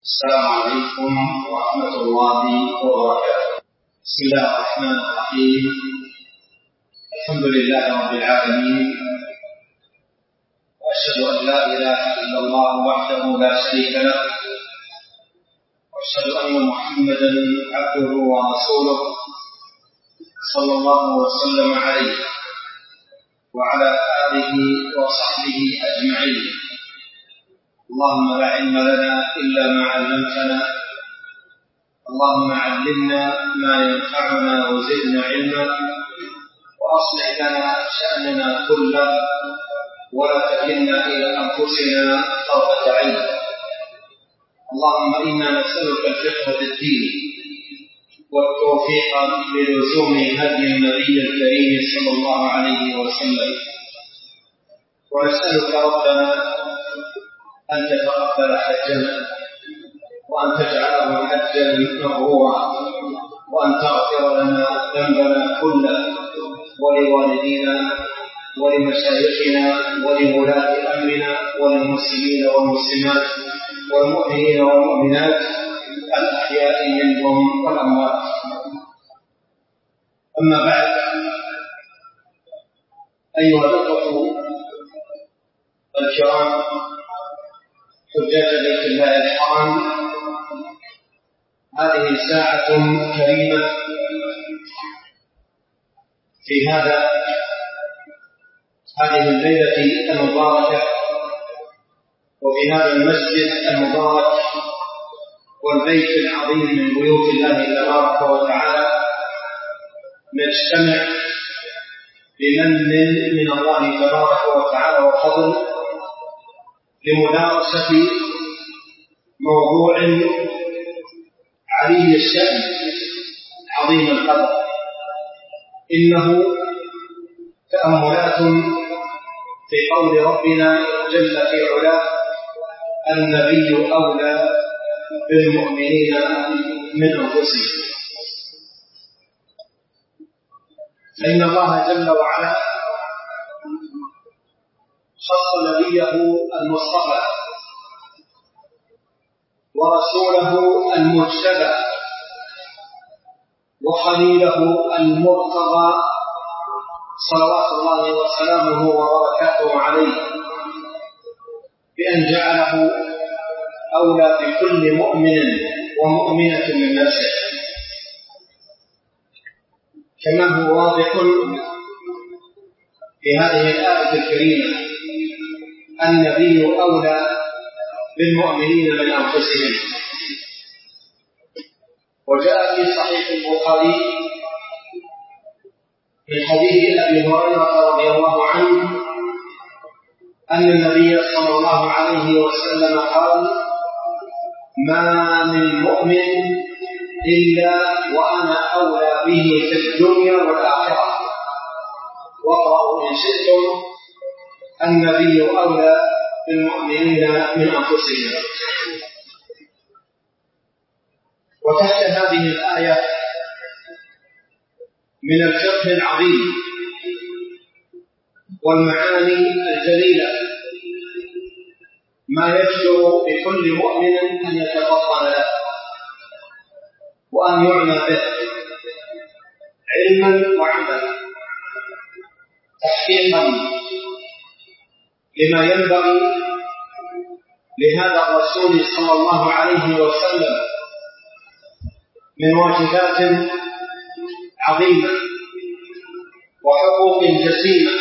السلام عليكم ورحمة الله وبركاته. بسم الله الرحمن الرحيم. الحمد لله رب العالمين، وأشهد أن لا إله إلا الله وحده لا شريك له، وأشهد أن محمدا عبده ورسوله صلى الله وسلم عليه وعلى آله وصحبه أجمعين. اللهم لا علم لنا إلا ما علمتنا، اللهم علمنا ما ينفعنا وزدنا علما، وأصلح لنا شأننا كله ولا تكلنا إلى أنفسنا طرفة عين. اللهم إنا نسألك الفقه في الدين والتوفيق للزوم هدي النبي الكريم صلى الله عليه وسلم، ونسألك ربنا أن تتقبل حجنا، وأن تجعله حجا مبرورا، وأن تغفر لنا ذنبنا كله ولوالدينا ولمشايخنا ولولاة أمرنا وللمسلمين والمسلمات والمؤمنين والمؤمنات الأحياء منهم والأموات. أما بعد، أيها الأخوة الكرام حجاج بيت الله الحرام، هذه ساعة كريمة في هذه الليلة المباركة، وفي هذا المسجد المبارك والبيت العظيم من بيوت الله تبارك وتعالى، نجتمع بمن من الله تبارك وتعالى وفضل لمدارسة موضوع علي الشأن عظيم القدر. إنه تأملات في قول ربنا جل في علاه: النبي أولى بالمؤمنين من أنفسهم. فإن الله جل وعلا خص نبيه المصطفى ورسوله المجتبى وخليله المرتضى صلوات الله وسلامه وبركاته عليه، بأن جعله أولى بكل مؤمن ومؤمنة من نفسه، كما هو واضح في هذه الآية الكريمة: النبي أولى بالمؤمنين من أنفسهم. وجاء في صحيح البخاري من حديث أبي هريرة رضي الله عنه أن النبي صلى الله عليه وسلم قال: ما من مؤمن إلا وأنا أولى به في الدنيا والآخرة، واقرأوا إن شئتم: النبي أولى بالمؤمنين من أنفسهم. وتحت هذه الآية من الفقه العظيم والمعاني الجليلة ما يجدر بكل مؤمن أن يتفطن له وأن يعنى به علما وعملا، تحقيقا لما ينبغي لهذا الرسول صلى الله عليه وسلم من واجبات عظيمة وحقوق جسيمة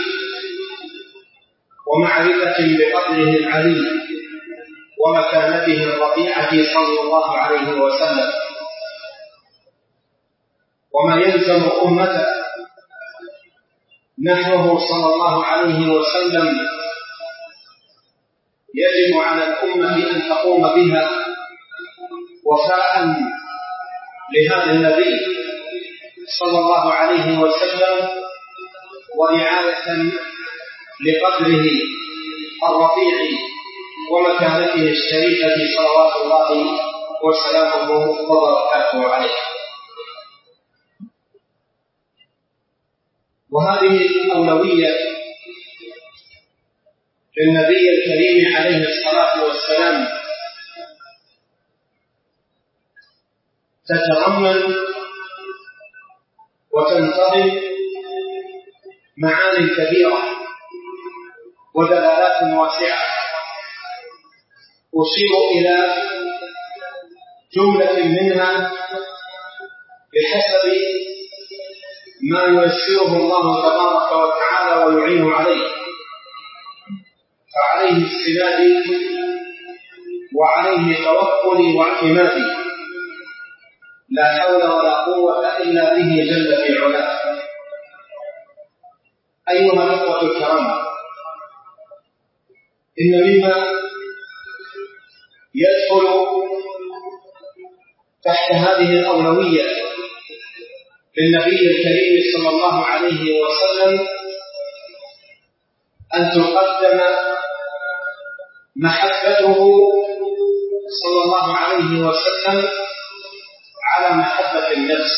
ومعرفة بقدره العلي ومكانته الرفيعة صلى الله عليه وسلم، وما يلزم أمته نحوه صلى الله عليه وسلم يجب على الأمة أن تقوم بها وفاء لهذا النبي صلى الله عليه وسلم، ورعاية لقدره الرفيع ومكانته الشريفة صلوات الله وسلامه وبركاته عليه. وهذه الأولوية للنبي الكريم عليه الصلاة والسلام تتضمن وتنتظم معاني كبيرة ودلالات واسعة. أشير إلى جملة منها بحسب ما ييسره الله تبارك وتعالى ويعين عليه، فعليه استنادي وعليه توكلي واعتمادي، لا حول ولا قوة إلا به جل في علاه. أيها الأخوة الكرام، إن مما يدخل تحت هذه الأولوية للنبي الكريم صلى الله عليه وسلم أن تقدم محبته صلى الله عليه وسلم على محبة النفس،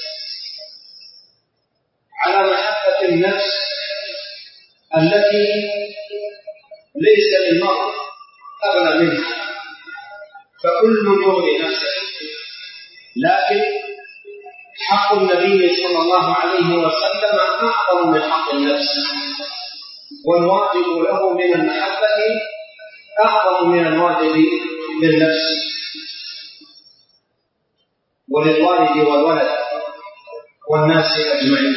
على محبة النفس التي ليس للمرء أغنى منها، فكل يرضي نفسه، لكن حق النبي صلى الله عليه وسلم أعظم من حق النفس، والواجب له من المحبة أعظم من الواجب للنفس وللوالد والولد والناس أجمعين.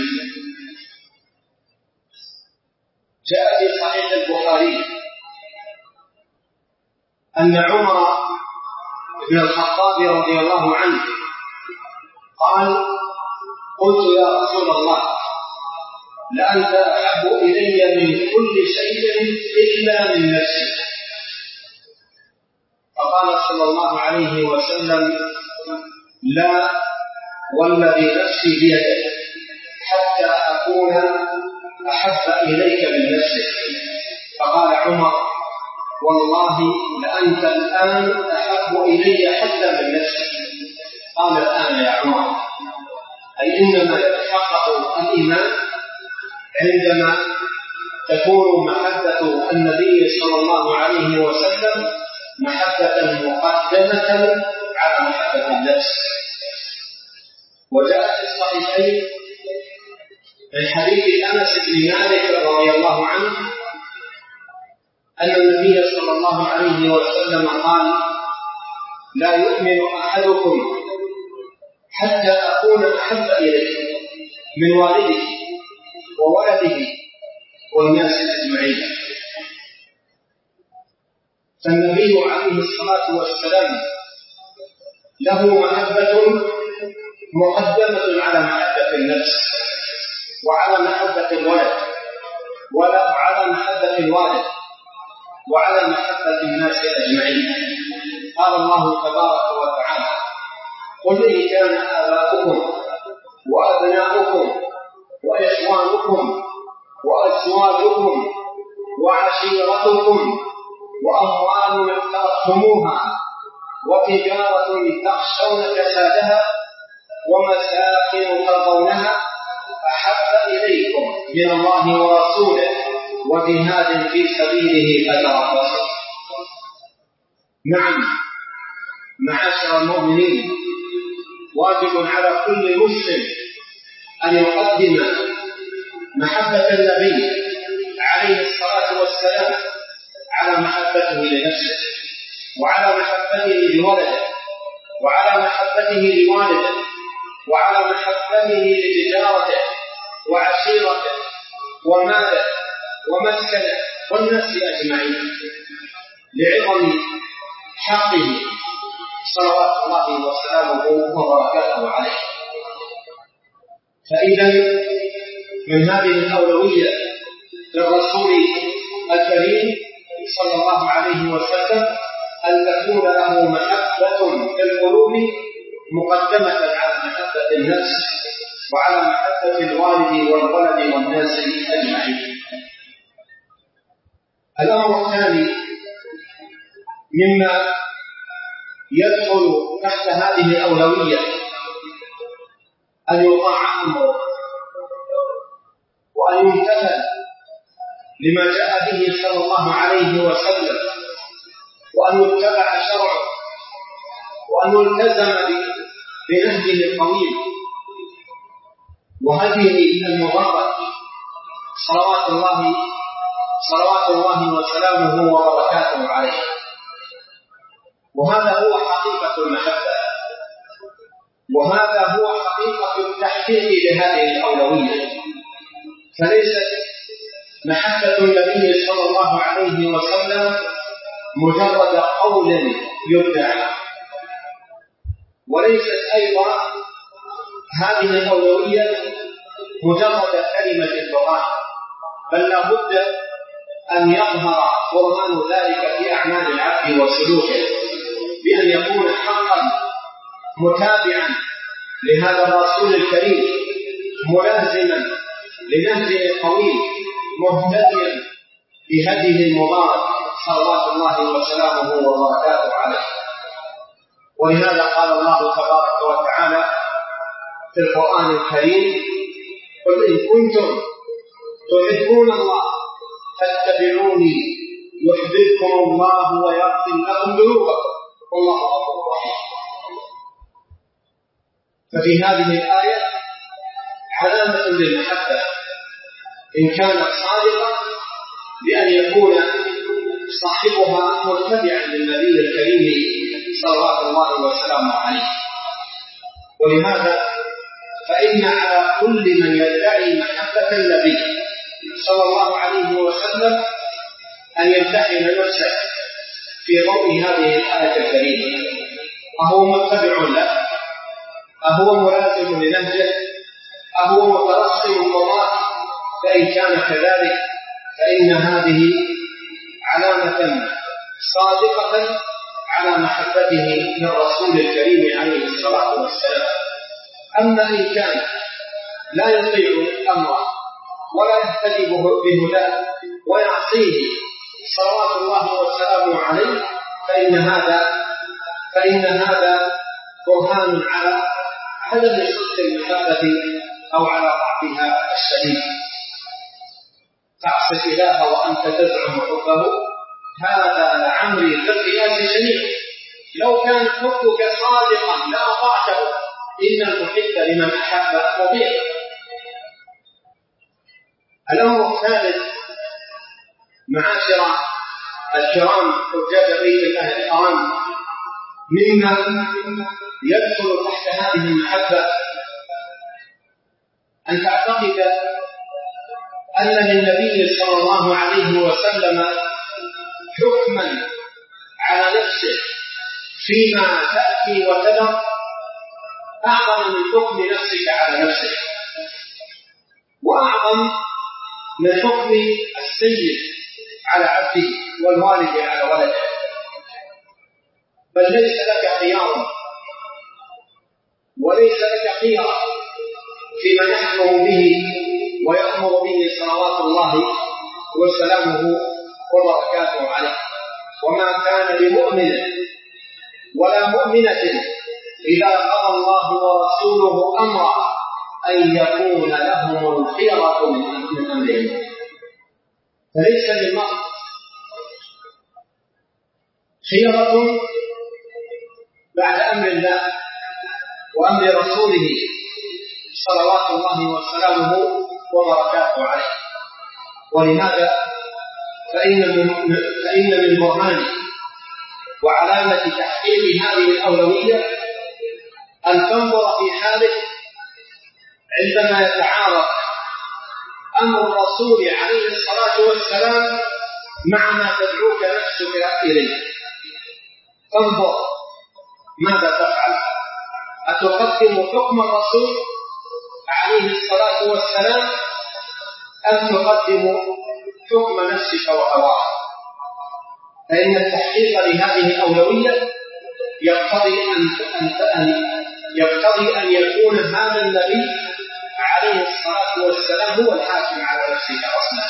جاء في صحيح البخاري أن عمر بن الخطاب رضي الله عنه قال: قلت يا رسول الله، لأنت أحب إلي من كل شيء إلا من نفسي. فقال صلى الله عليه وسلم: لا والذي نفسي بيده، حتى أكون أحب إليك من نفسك. فقال عمر: والله لأنت الآن أحب إلي حتى من نفسك. قال: الآن يا عمر، أي إنما يتحقق الإيمان عندما تكون محبة النبي صلى الله عليه وسلم محبة مقدمة على محبة النفس. وجاء في الصحيحين من حديث أنس بن مالك رضي الله عنه أن النبي صلى الله عليه وسلم قال: لا يؤمن أحدكم حتى أكون أحب إليه من والده وولده والناس أجمعين. فالنبي عليه الصلاة والسلام له محبة مقدمة على محبة النفس وعلى محبة الولد وعلى محبة الوالد وعلى محبة الناس أجمعين. قال الله تبارك وتعالى: قل إن كان آباؤكم وأبناؤكم وإخوانكم وأزواجكم وعشيرتكم وأموال اقترفتموها وتجارة تخشون كسادها ومساكن ترضونها أحب إليكم من الله ورسوله وجهاد في سبيله فتربصوا. نعم، معاشر المؤمنين، واجب على كل مسلم أن يقدم محبة النبي عليه الصلاة والسلام على محبته لنفسه وعلى محبته لولده وعلى محبته لوالده وعلى محبته لتجارته وعشيرته وماله ومسكنه والناس أجمعين لعظم حقه صلوات الله وسلامه وبركاته عليه. فإذا من هذه الأولوية للرسول الكريم صلى الله عليه وسلم أن تكون له محبة في القلوب مقدمة على محبة النفس وعلى محبة الوالد والولد والناس أجمعين. الأمر الثاني مما يدخل تحت هذه الأولوية أن يطاع أمره وأن يمتثل لما جاء به صلى الله عليه وسلم وأن يتبع شرعه وأن يلتزم بنهجه الطويل وهديه المبارك صلوات الله وسلامه وبركاته عليه. وهذا هو حقيقة المحبة، وهذا هو حقيقة التحقيق لهذه الأولوية. فليست محبة النبي صلى الله عليه وسلم مجرد قول يدعى، وليست أيضا هذه الأولوية مجرد كلمة القرآن، بل لا بد أن يظهر برهان ذلك في أعمال العبد وسلوكه، بأن يكون حقا متابعا لهذا الرسول الكريم، ملازما لنهجه الطويل، مهتديا بهديه المبارك صلوات الله وسلامه وبركاته عليه. ولهذا قال الله تبارك وتعالى في القرآن الكريم: قل إن كنتم تحبون الله فاتبعوني يحببكم الله ويغفر لكم ذنوبكم والله غفور رحيم. ففي هذه الآية علامة للمحبة إن كانت صادقة، بأن يكون صاحبها متبعا للنبي الكريم صلوات الله وسلامه عليه. ولهذا فإن على كل من يدعي محبة النبي صلى الله عليه وسلم أن يمتحن نفسه في ضوء هذه الآية الكريمة: أهو متبع له؟ أهو ملازم لنهجه؟ أهو مترسم القضاء؟ فإن كان كذلك فإن هذه علامة صادقة على محبته للرسول الكريم عليه الصلاة والسلام. أما إن كان لا يطيع أمره ولا يهتدي بهداه ويعصيه صلوات الله وسلامه عليه، فإن هذا برهان على عدم صدق المحبة أو على ضعفها الشديد. تعصي الإله وأنت تزعم حبه، هذا لعمري في القياس شنيع. لو كان حبك صادقا لأطعته، إن المحب لمن أحب مطيع. الأمر الثالث معاشر الكرام حجاج بيت الله الحرام، مما يدخل تحت هذه المحبة أن تعتقد أن للنبي صلى الله عليه وسلم حكما على نفسه فيما تأتي وتذر أعظم من حكم نفسك على نفسك، وأعظم من حكم السيد على عبده والوالد على ولده. بل ليس لك خيار وليس لك خيار فيما يحكم به ويأمر به صلوات الله وسلامه وبركاته عليه. وما كان لمؤمن ولا مؤمنة إذا قضى الله ورسوله أمرا أن يكون لهم الخيرة من أمرهم. فليس للمرء خيرة بعد أمر الله وأمر رسوله صلوات الله وسلامه وبركاته عليه. ولهذا فإن من برهان وعلامة تحقيق هذه الأولوية أن تنظر في حالك عندما يتعارض أمر الرسول عليه الصلاة والسلام مع ما تدعوك نفسك إليه. تنظر ماذا تفعل، أتقدم حكم الرسول عليه الصلاة والسلام أم تقدم حكم نفسك وهواك؟ فإن التحقيق لهذه الأولوية يقتضي أن يكون هذا النبي عليه الصلاة والسلام هو الحاكم على نفسك أصلا.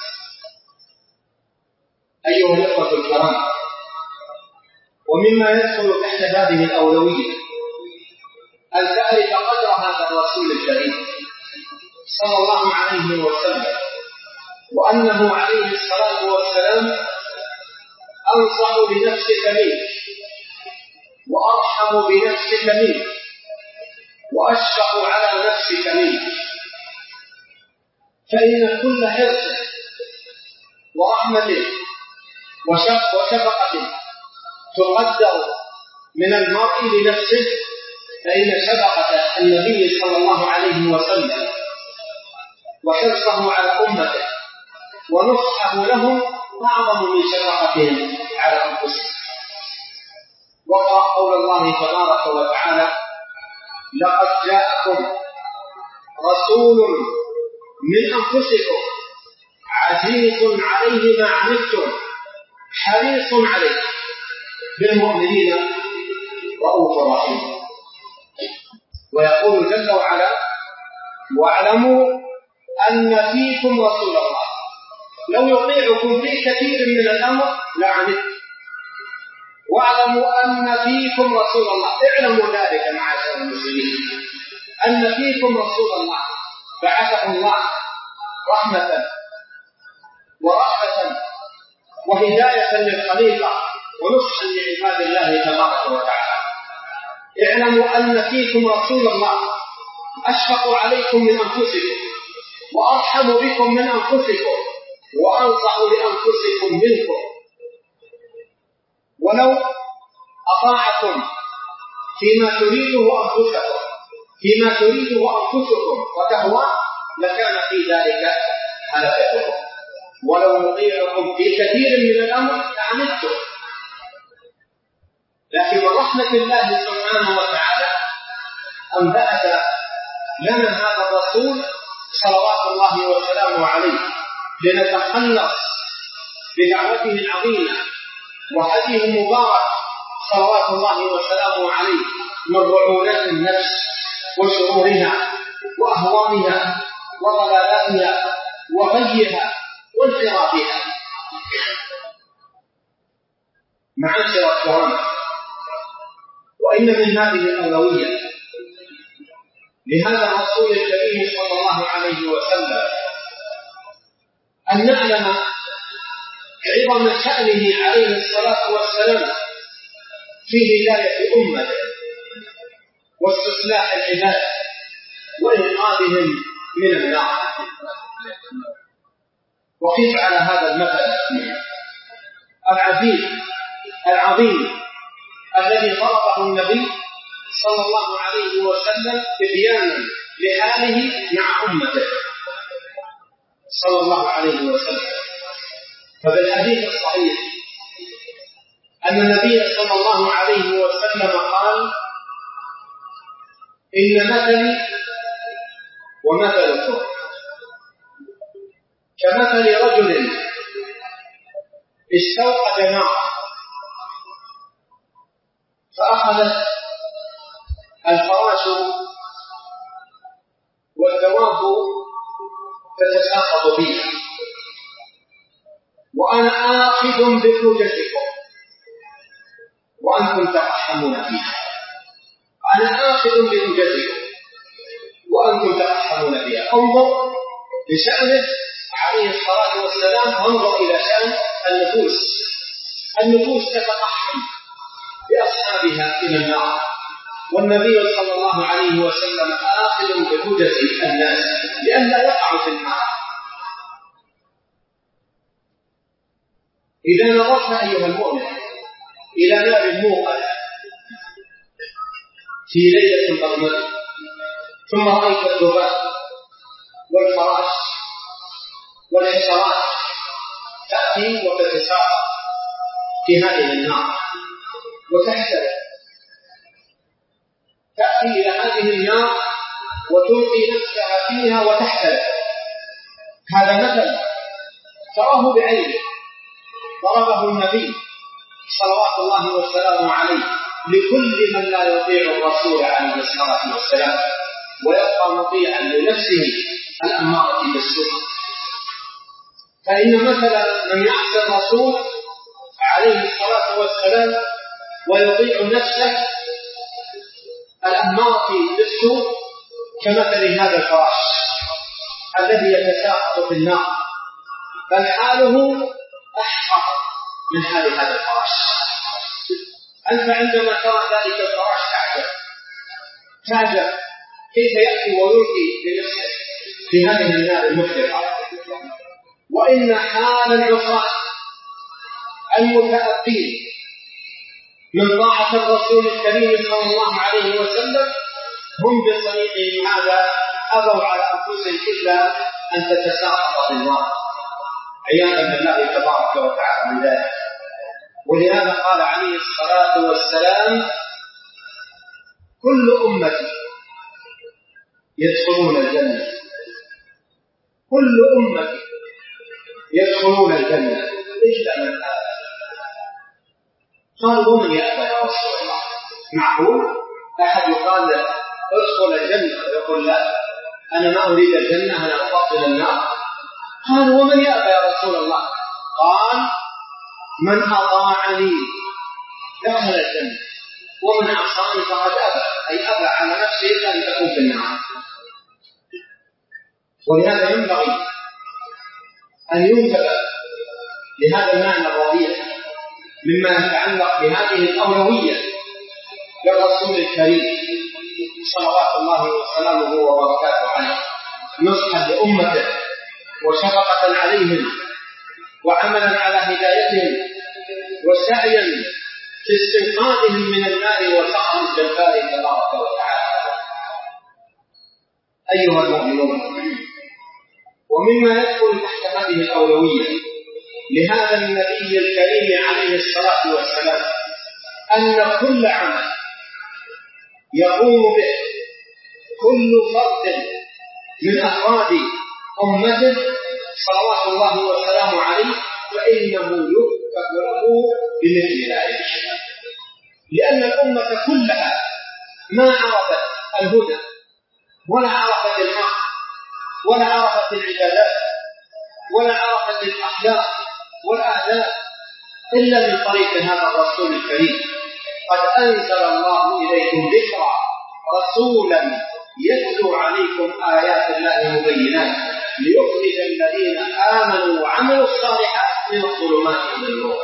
أيها الأخوة الكرام، ومما يدخل تحت هذه الأولوية أن تعرف قدر هذا الرسول الكريم صلى الله عليه وسلم، وأنه عليه الصلاة والسلام أنصح بنفسك منك وأرحم بنفسك منك وأشفق على نفسك منك، فإن كل حرص ورحمة وشفقة تقدر من المرء لنفسه، فإن شفقة النبي صلى الله عليه وسلم وحرصه على أمته ونصحه لهم أعظم من شفقتهم على أنفسهم. وقرأ قول الله تبارك وتعالى: لقد جاءكم رسول من أنفسكم عزيز عليه ما عنتم حريص عليكم بالمؤمنين رؤوف رحيم. ويقول جل وعلا: واعلموا أن فيكم رسول الله لو يطيعكم في كثير من الأمر لعنتم واعلموا أن فيكم رسول الله. اعلموا ذلك معاشر المسلمين، أن فيكم رسول الله بعثه الله رحمة ورحمة وهداية للخليقة ونصحا لعباد الله تبارك وتعالى. اعلموا أن فيكم رسول الله أشفق عليكم من أنفسكم وأرحم بكم من أنفسكم وأنصح لأنفسكم منكم، ولو أطاعكم فيما تريده أنفسكم وتهوى لكان في ذلك هلكتكم، ولو نطيعكم في كثير من الأمر لعنتم. لكن من رحمة الله سبحانه وتعالى أن بعث لنا هذا الرسول صلوات الله وسلامه عليه لنتخلص بدعوته العظيمة وهديه المبارك صلوات الله وسلامه عليه من رعونات النفس وشرورها وأهوامها وضلالاتها وغيها وانحرافها. معاشر الكرام، وإن من هذه الأولوية لهذا الرسول الكريم صلى الله عليه وسلم أن نعلم عظم شأنه عليه الصلاة والسلام في هداية أمته واستصلاح العباد وإنقاذهم من النار. وقف على هذا المثل العظيم الذي ضربه النبي صلى الله عليه وسلم بيانا لحاله مع أمته صلى الله عليه وسلم. فبالحديث الصحيح أن النبي صلى الله عليه وسلم قال: إن مثلي ومثلكم كمثل رجل استوقد نارا فأخذت الفراش والدواب تتساقط فيها وأنا آخذ بحجتكم وأنتم تقحمون فيها. أنا آخذ بحجتكم وأنتم تقحمون فيها. انظر لشأنه عليه الصلاة والسلام وانظر إلى شأن النفوس تتقحم بأصحابها إلى النار، والنبي صلى الله عليه وسلم آخذ بحجة الناس لئلا يقعوا في النار. إذا نظرت أيها المؤمن إلى نار موقدة في ليلة ظلمة ثم رأيت الذباب والفراش والحشرات تأتي وتتساقط في هذه النار وتحترق، تأتي إلى هذه النار وتلقي نفسها فيها وتحترق. هذا مثل تراه بعينه ضربه النبي صلوات الله وسلامه عليه لكل من لا يطيع الرسول عليه الصلاة والسلام ويبقى مطيعا لنفسه الأمارة بالسوء. فإن مثلا من يعصي الرسول عليه الصلاة والسلام ويطيع نفسه الأمارة بالسوء كمثل هذا الفراش الذي يتساقط في النار، بل حاله أحقر من حال هذا الفراش. أنت عندما ترى ذلك الفراش تعجب كيف يأتي ويلقي بنفسه في هذه النار المحرقة؟ وإن حال العصاة المتأبين من طاعة الرسول الكريم صلى الله عليه وسلم هم بصنيعهم هذا أبوا على أنفسهم إلا أن تتساقط في النار عياذا بالله تبارك وتعالى من ذلك. ولهذا قال عليه الصلاة والسلام: كل أمتي يدخلون الجنة، كل أمتي يدخلون الجنة إلا من آبى. قالوا: ومن يأبى يا رسول الله؟ معقول أحد يقال له ادخل الجنة ويقول: لا، أنا ما أريد الجنة، أنا أفضل النار. قالوا: ومن يأبى يا رسول الله؟ قال: من أطاعني دخل الجنة، ومن عصاني فقد أبى، أي أبى على نفسه أن تكون في النار. ولهذا ينبغي أن ينتبه لهذا المعنى الرضيع مما يتعلق بهذه الأولوية للرسول الكريم صلوات الله وسلامه وبركاته عليه، نصحا لأمته وشفقة عليهم وعملا على هدايتهم وسعيا في استنقاذهم من النار وسخط الجبار تبارك وتعالى. أيها المؤمنون، ومما يدخل تحت هذه الأولوية لهذا النبي الكريم عليه الصلاة والسلام أن كل عمل يقوم به كل فرد من أفراد أمته صلوات الله وسلامه عليه فإنه يكتب له بمثل ذلك، لأن الأمة كلها ما عرفت الهدى ولا عرفت الحق ولا عرفت العبادات ولا عرفت الأخلاق والآداب إلا من طريق هذا الرسول الكريم. قد أنزل الله إليكم ذكرا رسولا يتلو عليكم آيات الله مبينات ليخرج الذين آمنوا وعملوا الصالحات من الظلمات إلى النور.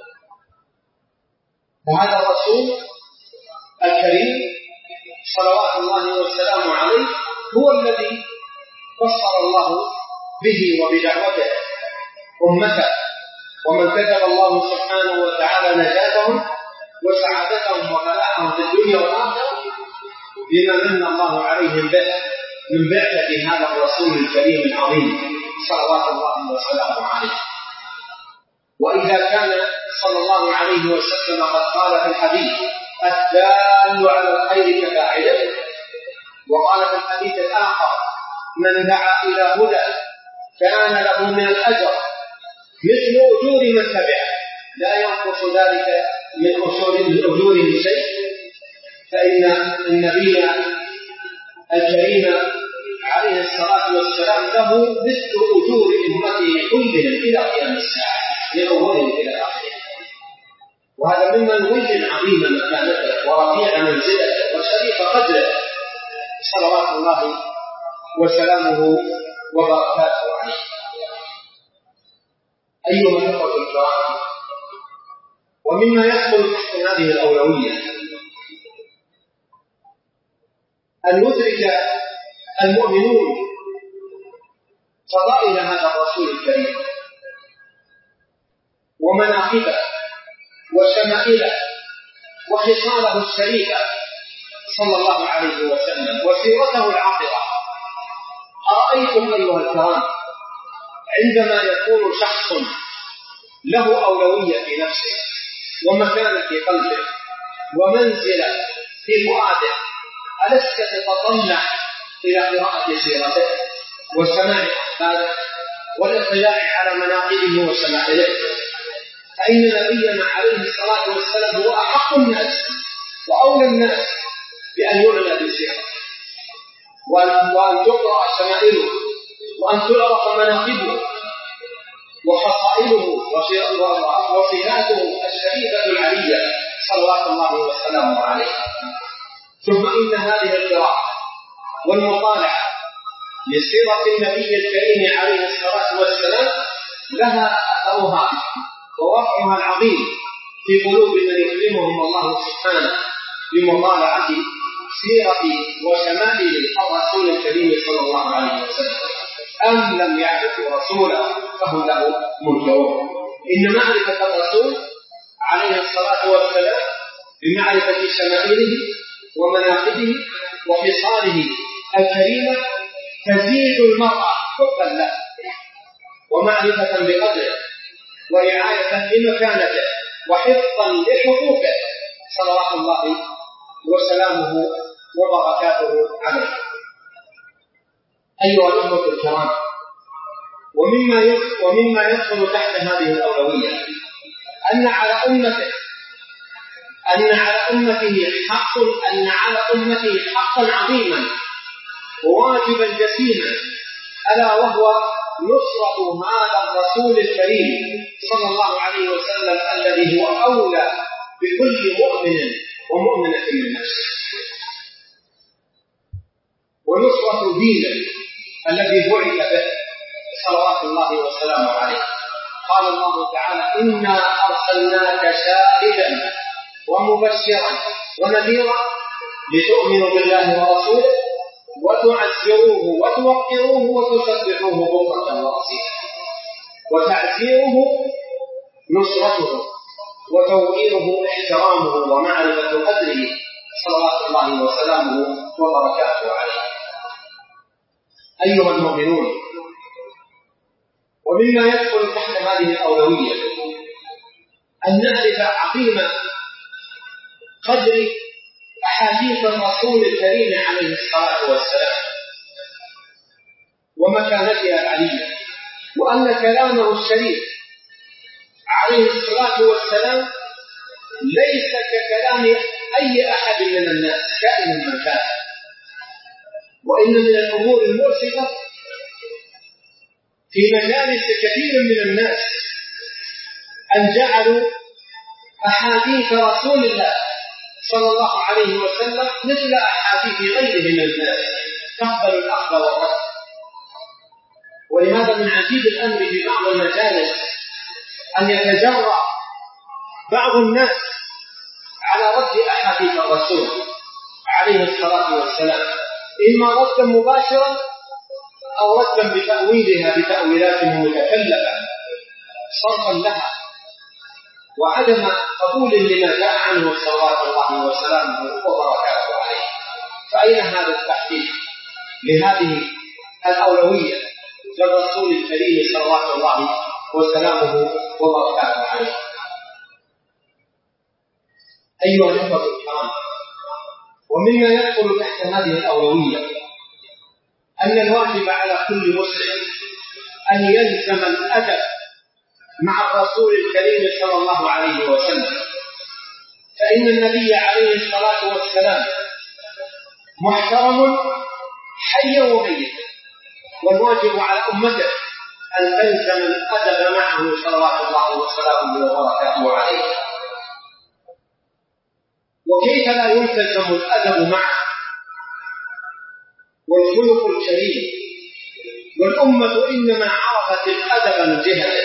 وهذا الرسول الكريم صلوات الله وسلامه عليه هو الذي بصر الله به وبدعوته أمته، ومن كتب الله سبحانه وتعالى نجاتهم وسعادتهم وفلاحهم في الدنيا والآخرة بما من الله عليهم به من بعثة هذا الرسول الكريم العظيم صلوات الله وسلامه عليه. وإذا كان صلى الله عليه وسلم قد قال في الحديث: الدال على الخير كفاعله، وقال في الحديث الآخر: من دعا إلى هدى كان له من الأجر مثل أجور من تبعه لا ينقص ذلك من أجورهم شيء. فإن النبي الكريم عليه الصلاة والسلام له مثل أجور أمته كلهم إلى قيام الساعة لأمورهم إلى آخره. وهذا ممن وجد عظيم مكانته ورفيع منزلته وشريف قدره صلوات الله وسلامه وبركاته عليه. أيها الأخوة الكرام، ومما يدخل تحت هذه الأولوية أن يدرك المؤمنون فضائل هذا الرسول الكريم ومناقبه وشمائله وخصاله الشريفة صلى الله عليه وسلم وسيرته العاطرة. أرأيتم أيها الكرام عندما يكون شخص له أولوية في نفسه ومكانة في قلبه ومنزلة في فؤاده، ألست تتطلع إلى قراءة سيرته وسماع أخباره والاطلاع على مناقبه وشمائله؟ فإن نبينا عليه الصلاة والسلام هو أحق الناس وأولى الناس بأن يعنى بسيرته وأن تقرأ شمائله وأن تعرف مناقبه وفصائله وصفاته الشريفة العلية صلوات الله وسلامه عليه. ثم إن هذه القراءة والمطالعة لسيرة النبي الكريم عليه الصلاة والسلام لها أثرها ووقعها العظيم في قلوب من يكرمهم الله سبحانه بمطالعة سيرة وشمائل الرسول الكريم صلى الله عليه وسلم أم لم يعرفوا رسوله فهم له منكرون. إن معرفة الرسول عليه الصلاة والسلام بمعرفة شمائله ومناقبه وخصاله الكريمة تزيد المرأة حبا له ومعرفة بقدره ورعاية لمكانته وحفظا لحقوقه صلوات الله وسلامه وبركاته عليه. أيها الأخوة الكرام، ومما يدخل تحت هذه الأولوية أن على أمته حقا عظيما وواجبا جسيما، ألا وهو نصرة هذا الرسول الكريم صلى الله عليه وسلم الذي هو أولى بكل مؤمن ومؤمنة من نفسه، ونصرة دينه الذي بعث به صلوات الله وسلامه عليه. قال الله تعالى: إنا أرسلناك شاهدا ومبشرا ونذيرا لتؤمنوا بالله ورسوله وتعزروه وتوقروه وتسبحوه بكرة وأصيلا. وتعزيره نصرته وتوقيره احترامه ومعرفة قدره صلوات الله وسلامه وبركاته عليه. أيها المؤمنون، ومما يدخل تحت هذه الأولوية أن نعرف عظيم قدر أحاديث الرسول الكريم عليه الصلاة والسلام ومكانتها العلية، وأن كلامه الشريف عليه الصلاة والسلام ليس ككلام أي أحد من الناس كائنا من كان. وإن من الأمور المؤسفة في مجالس كثير من الناس أن جعلوا أحاديث رسول الله صلى الله عليه وسلم مثل أحاديث غيره من الناس، تقبل الأخذ والرد. ولهذا من عجيب الأمر في بعض المجالس أن يتجرأ بعض الناس على رد أحاديث الرسول عليه الصلاة والسلام، إما ردا مباشرا أو ردا بتأويلها بتأويلات متكلفة صرفا لها وعدم قبول لما جاء عنه صلوات الله وسلامه وبركاته عليه. فأين هذا التحقيق لهذه الأولوية للرسول الكريم صلوات الله وسلامه وبركاته عليه؟ أيها الأخوة الكرام، ومما يدخل تحت هذه الأولوية أن الواجب على كل مسلم أن يلزم الأدب مع الرسول الكريم صلى الله عليه وسلم، فإن النبي عليه الصلاة والسلام محترم حيا وميتا، والواجب على أمته أن تلزم الأدب معه صلوات الله وسلامه وبركاته عليه. وكيف لا يلتزم الأدب معه والخلق الكريم؟ والأمة إنما عرفت الأدب من جهته،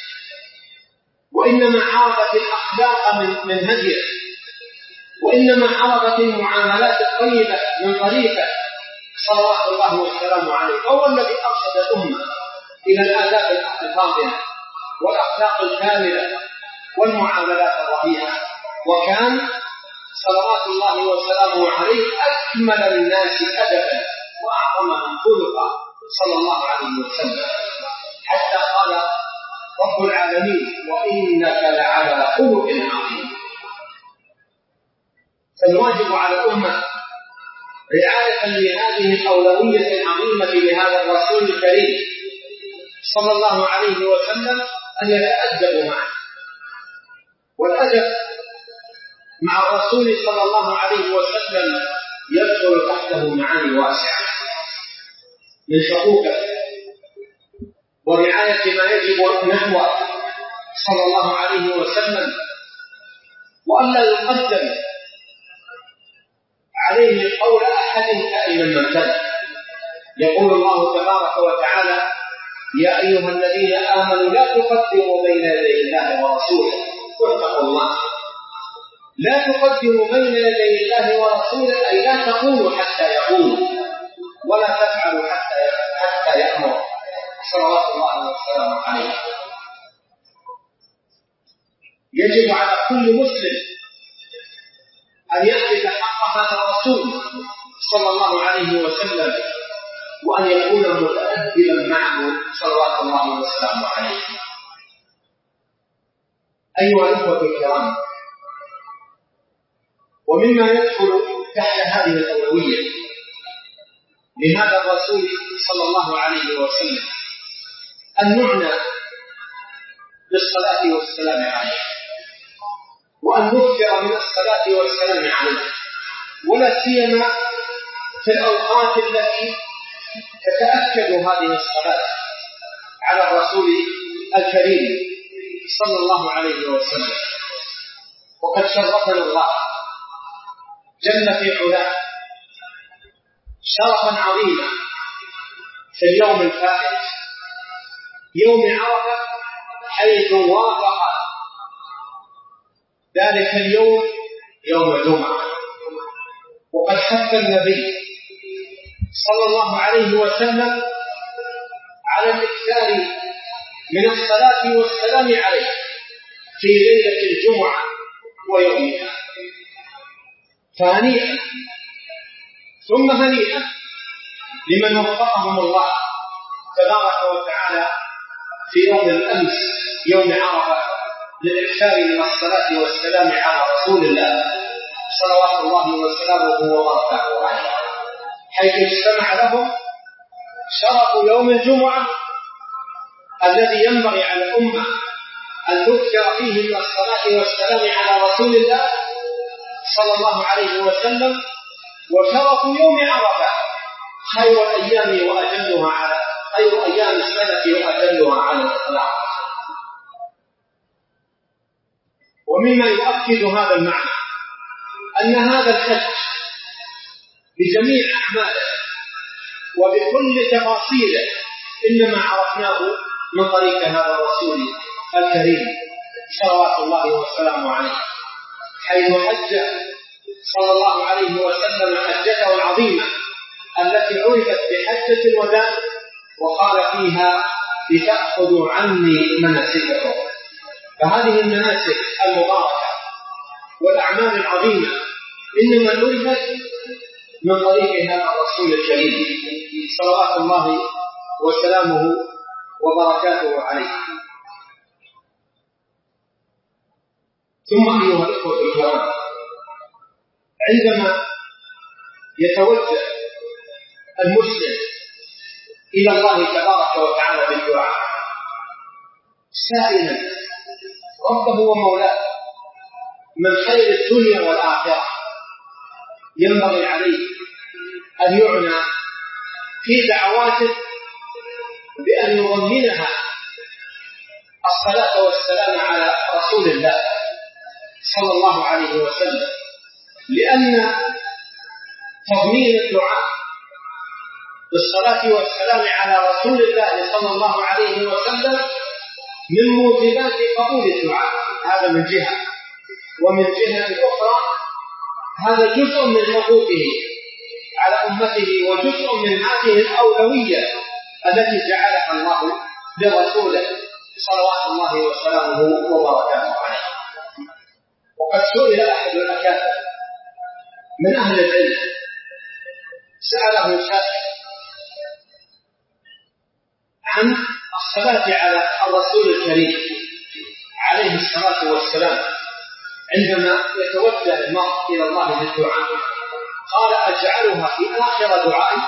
وإنما عرفت الأخلاق من هديه، وإنما عرفت المعاملات الطيبة من طريقه صلوات الله وسلامه عليه. هو الذي أرشد الأمة إلى الآداب الفاضلة والأخلاق الكاملة والمعاملات الرفيعة، وكان صلوات الله وسلامه عليه أكمل الناس أدبا وأعظمهم خلقا صلى الله عليه وسلم، حتى قال رب العالمين: وإنك لعلى خلق عظيم. فالواجب على الأمة رعاية لهذه الأولوية العظيمة لهذا الرسول الكريم صلى الله عليه وسلم أن يتأدب معه. والأدب مع الرسول صلى الله عليه وسلم يدخل تحته معاني واسعة من حقوقه ورعاية ما يجب نحوه صلى الله عليه وسلم، وألا يقدم عليه قول أحد كائنا من كان. يقول الله تبارك وتعالى: يا أيها الذين آمنوا لا تقدموا بين يدي الله ورسوله واتقوا الله. لا تقدموا بين يدي الله ورسوله، أي لا تقولوا حتى يقول، ولا تفعلوا حتى يأمر، صلوات الله وسلامه عليه. يجب على كل مسلم أن يأخذ حق هذا الرسول صلى الله عليه وسلم، وأن يكون متأدبا معه صلوات الله وسلامه عليه. أيها الأخوة الكرام، ومما يدخل تحت هذه الأولوية لهذا الرسول صلى الله عليه وسلم أن نعنى بالصلاة والسلام عليه، وأن نكثر من الصلاة والسلام عليه، ولا سيما في الأوقات التي تتأكد هذه الصلاة على الرسول الكريم صلى الله عليه وسلم. وقد شرفنا الله جل في علاه شرفا عظيما في اليوم الفائت يوم عرفة، حيث وافق ذلك اليوم يوم الجمعة. وقد حث النبي صلى الله عليه وسلم على الإكثار من الصلاة والسلام عليه في ليلة الجمعة ويومها. فهنيئا ثم هنيئا لمن وفقهم الله تبارك وتعالى في يوم الأمس يوم عرفة للإكثار من الصلاة والسلام على رسول الله صلوات الله وسلامه وبركاته عليه، حيث اجتمع لهم شرف يوم الجمعة الذي ينبغي على الأمة أن تكثر فيه من الصلاة والسلام على رسول الله صلى الله عليه وسلم. وشرف يوم عرفة خير الأيام وأجلها على خير أيام السنة وأجلها على الإطلاق. ومما يؤكد هذا المعنى أن هذا الحج بجميع أعماله وبكل تفاصيله إنما عرفناه من طريق هذا الرسول الكريم صلوات الله وسلامه عليه، حيث حج صلى الله عليه وسلم حجته العظيمة التي عرفت بحجة الوداع، وقال فيها لتأخذوا عني مناسككم. فهذه المناسك المباركة والأعمال العظيمة إنما عرفت من طريق هذا الرسول الكريم صلوات الله وسلامه وبركاته عليه. ثم أيها الأخوة الكرام، عندما يتوجه المسلم إلى الله تبارك وتعالى بالدعاء سائلا ربه ومولاه من خير الدنيا والآخرة، ينبغي عليه أن يعنى في دعواته بأن يضمنها الصلاة والسلام على رسول الله صلى الله عليه وسلم، لأن تضمين الدعاء بالصلاة والسلام على رسول الله صلى الله عليه وسلم من موجبات قبول الدعاء، هذا من جهة. ومن جهة أخرى هذا جزء من حقوقه على أمته وجزء من هذه الأولوية التي جعلها الله لرسوله صلوات الله وسلامه وبركاته عليه. وقد سئل أحد الأكابر من أهل العلم، سأله سائل عن الصلاة على الرسول الكريم عليه الصلاة والسلام عندما يتوجه المرء إلى الله بالدعاء، قال أجعلها في آخر دعائي؟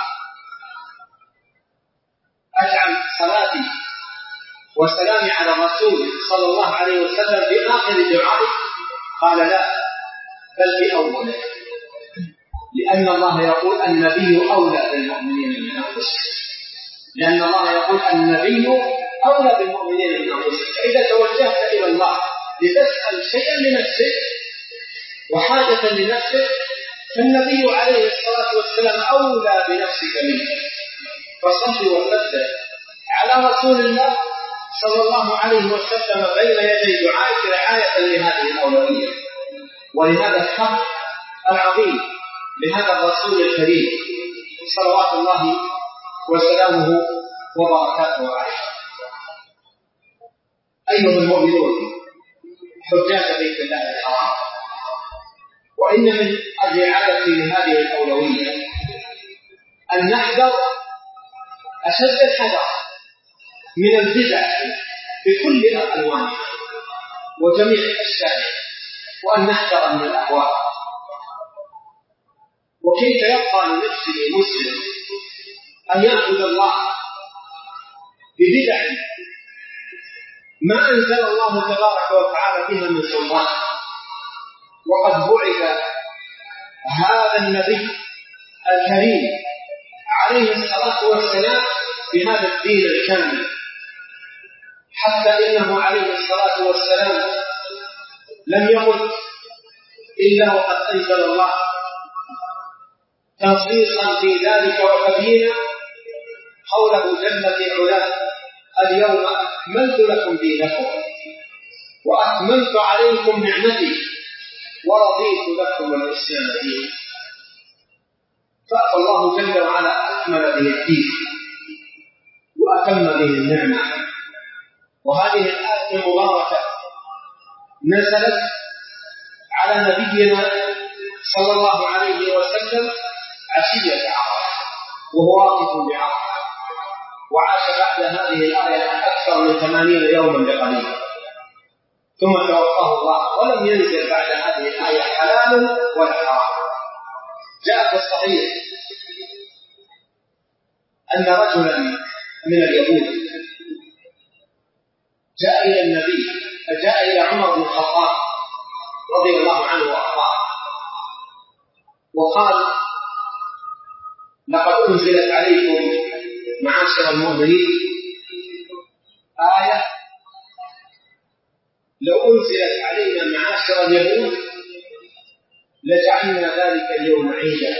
أجعل صلاتي وسلامي على الرسول صلى الله عليه وسلم في آخر دعائي؟ قال لا، بل في أوله، لأن الله يقول النبي أولى بالمؤمنين من أنفسهم، لأن الله يقول النبي أولى بالمؤمنين من أنفسهم. فإذا توجهت إلى الله لتسأل شيئا لنفسك وحاجة لنفسك، فالنبي عليه الصلاة والسلام أولى بنفسك منك، فصل وسلم على رسول الله صلى الله عليه وسلم بين يدي دعائك رعاية لهذه الأولوية. ولهذا الحق العظيم لهذا الرسول الكريم صلوات الله وسلامه وبركاته عليه. أيها المؤمنون حجاج بيت الله الحرام، وإن من الرعاية لهذه الأولوية أن نحذر أشد الحذر من البدع بكل ألوانها وجميع أشكالها، وأن نحذر من الأهواء. وكيف يبقى لنفسه مسلم أن يعبد الله ببدع ما أنزل الله تبارك وتعالى بها من سلطان، وقد بعث هذا النبي الكريم عليه الصلاة والسلام بهذا الدين الكامل، حتى إنه عليه الصلاة والسلام لم يمت إلا وقد أنزل الله تنصيصا في ذلك وتبيينا قوله جل في علاه: اليوم أكملت لكم دينكم وأتممت عليكم نعمتي ورضيت لكم الإسلام دينا. فالله جل وعلا أكمل به الدين وأتم به النعمة. وهذه الآية المباركة نزلت على نبينا صلى الله عليه وسلم عشية عرفة وهو واقف بعرفة، وعاش بعد هذه الآية أكثر من 80 يوما بقليل، ثم توفاه الله ولم ينزل بعد هذه الآية حلال ولا حرام. جاء في الصحيح أن رجلا من اليهود جاء إلى عمر بن الخطاب رضي الله عنه وأرضاه وقال: لقد أنزلت عليكم معاشر المؤمنين آية لو أنزلت علينا معاشر اليهود لجعلنا ذلك اليوم عيدا.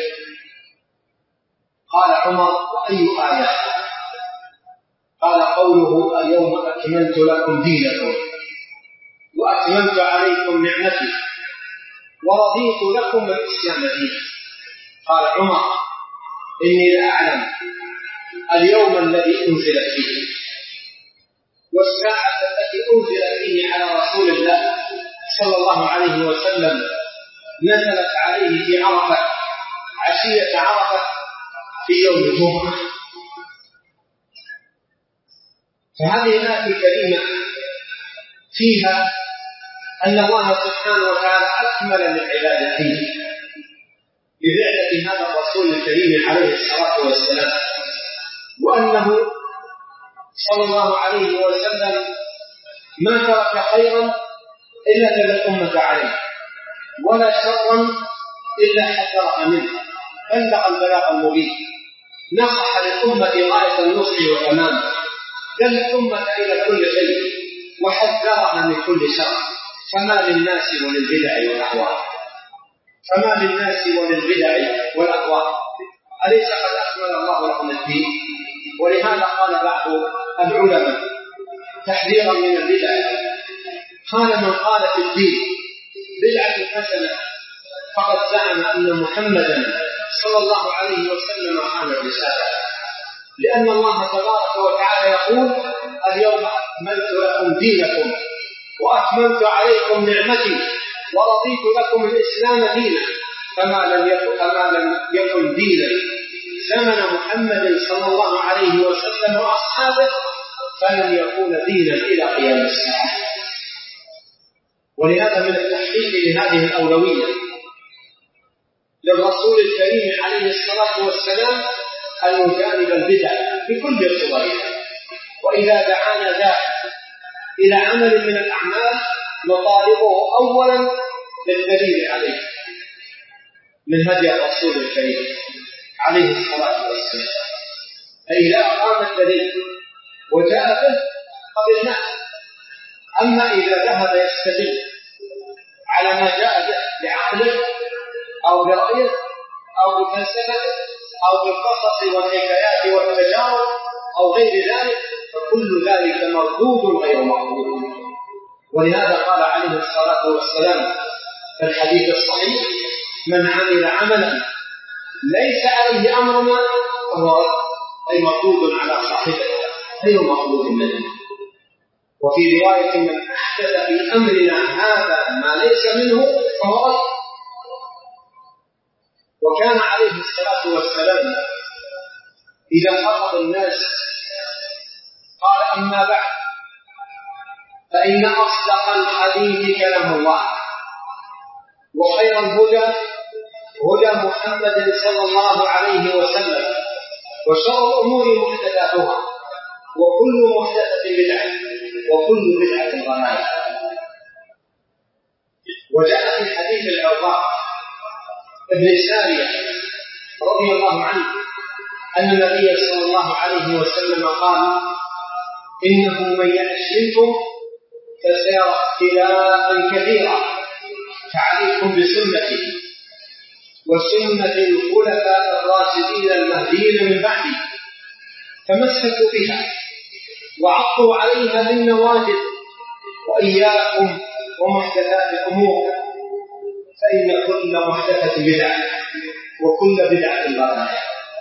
قال عمر: وأي آية؟ قال: قوله: اليوم أكملت لكم دينكم وأتممت عليكم نعمتي ورضيت لكم الإسلام دينا. قال عمر: إني لأعلم اليوم الذي أنزلت فيه والساعة التي أنزلت فيه على رسول الله صلى الله عليه وسلم نزلت عليه في عرفة عشية عرفة في يوم الجمعة. فهذه الآية الكريمة فيها أن الله سبحانه وتعالى أكمل من عبادته ببعثة هذا الرسول الكريم عليه الصلاة والسلام، وأنه صلى الله عليه وسلم ما ترك خيرا إلا دل الأمة عليه، ولا شرا إلا حذرها منه، بلغ البلاغ المبين، نصح للأمة غاية النصح والتمام، دل الأمة إلى كل خير وحذرها من كل شر. فما للناس وللبدع والأهواء، فما للناس وللبدع والأهواء، أليس قد أكمل الله لكم الدين؟ ولهذا قال بعض العلماء تحذيرا من البدع، قال: من قال في الدين بدعة حسنة فقد زعم أن محمدا صلى الله عليه وسلم خان الرسالة، لأن الله تبارك وتعالى يقول: اليوم أكملت لكم دينكم وأتممت عليكم نعمتي ورضيت لكم الإسلام دينا. فما لم يكن دينا زمن محمد صلى الله عليه وسلم وأصحابه فلن يكون دينا إلى قيام الساعة. ولهذا من التحقيق لهذه الأولوية للرسول الكريم عليه الصلاة والسلام أن يجانب البدع بكل صورها، وإذا دعانا داع إلى عمل من الأعمال نطالبه أولا بالدليل عليه من هدي الرسول الكريم عليه الصلاة والسلام. فإذا أقام الدليل وجاء به قبلناه، أما إذا ذهب يستدل على ما جاء به بعقله أو برأيه أو بفلسفته أو بالقصص والحكايات والتجارب أو غير ذلك، فكل ذلك مردود غير مقبول. ولهذا قال عليه الصلاة والسلام: الحديث الصحيح: من عمل عملا ليس عليه أمرنا فهو أي مردود على صاحبه غير مقبول منه. وفي رواية: من أحدث في أمرنا هذا ما ليس منه فهو رد. وكان عليه الصلاة والسلام إذا خطب الناس قال: أما بعد فإن أصدق الحديث كلام الله، وخير الهدى هدى محمد صلى الله عليه وسلم، وشر الأمور محدثاتها، وكل محدثة بدعة، وكل بدعة ضلالة. وجاء في حديث العرباض ابن سارية رضي الله عنه أن النبي صلى الله عليه وسلم قال: إنه من يعش منكم فسيرى اختلافا كثيرا، فعليكم بسنتي وسنة الخلفاء الراشدين المهديين من بعدي، تمسكوا بها وعضوا عليها بالنواجذ، وإياكم ومحدثات الأمور، فإن كل محدثة بدعة وكل بدعة ضلالة.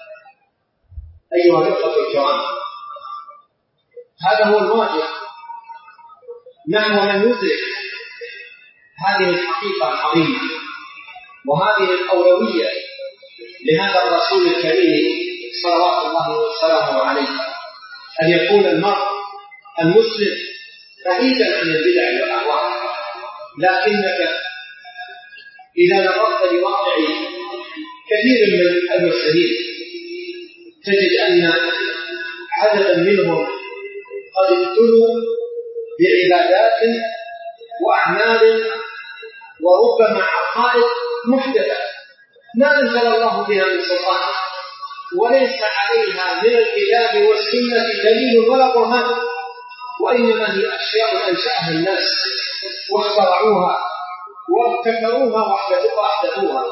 أيها الأخوة الكرام، هذا هو الواجب نحو من يدرك هذه الحقيقة العظيمة وهذه الأولوية لهذا الرسول الكريم صلوات الله وسلامه عليه، أن يكون المرء المسلم بعيدا عن البدع والأهواء. لكنك إذا نظرت لواقع كثير من المسلمين تجد أن عددا منهم قد ابتلوا بعبادات وأعمال وربما عقائد محدثة ما أنزل الله بها من سلطان، وليس عليها من الكتاب والسنة دليل ولا برهان، وإنما هي أشياء أنشأها الناس واخترعوها وابتكروها واحدثوها.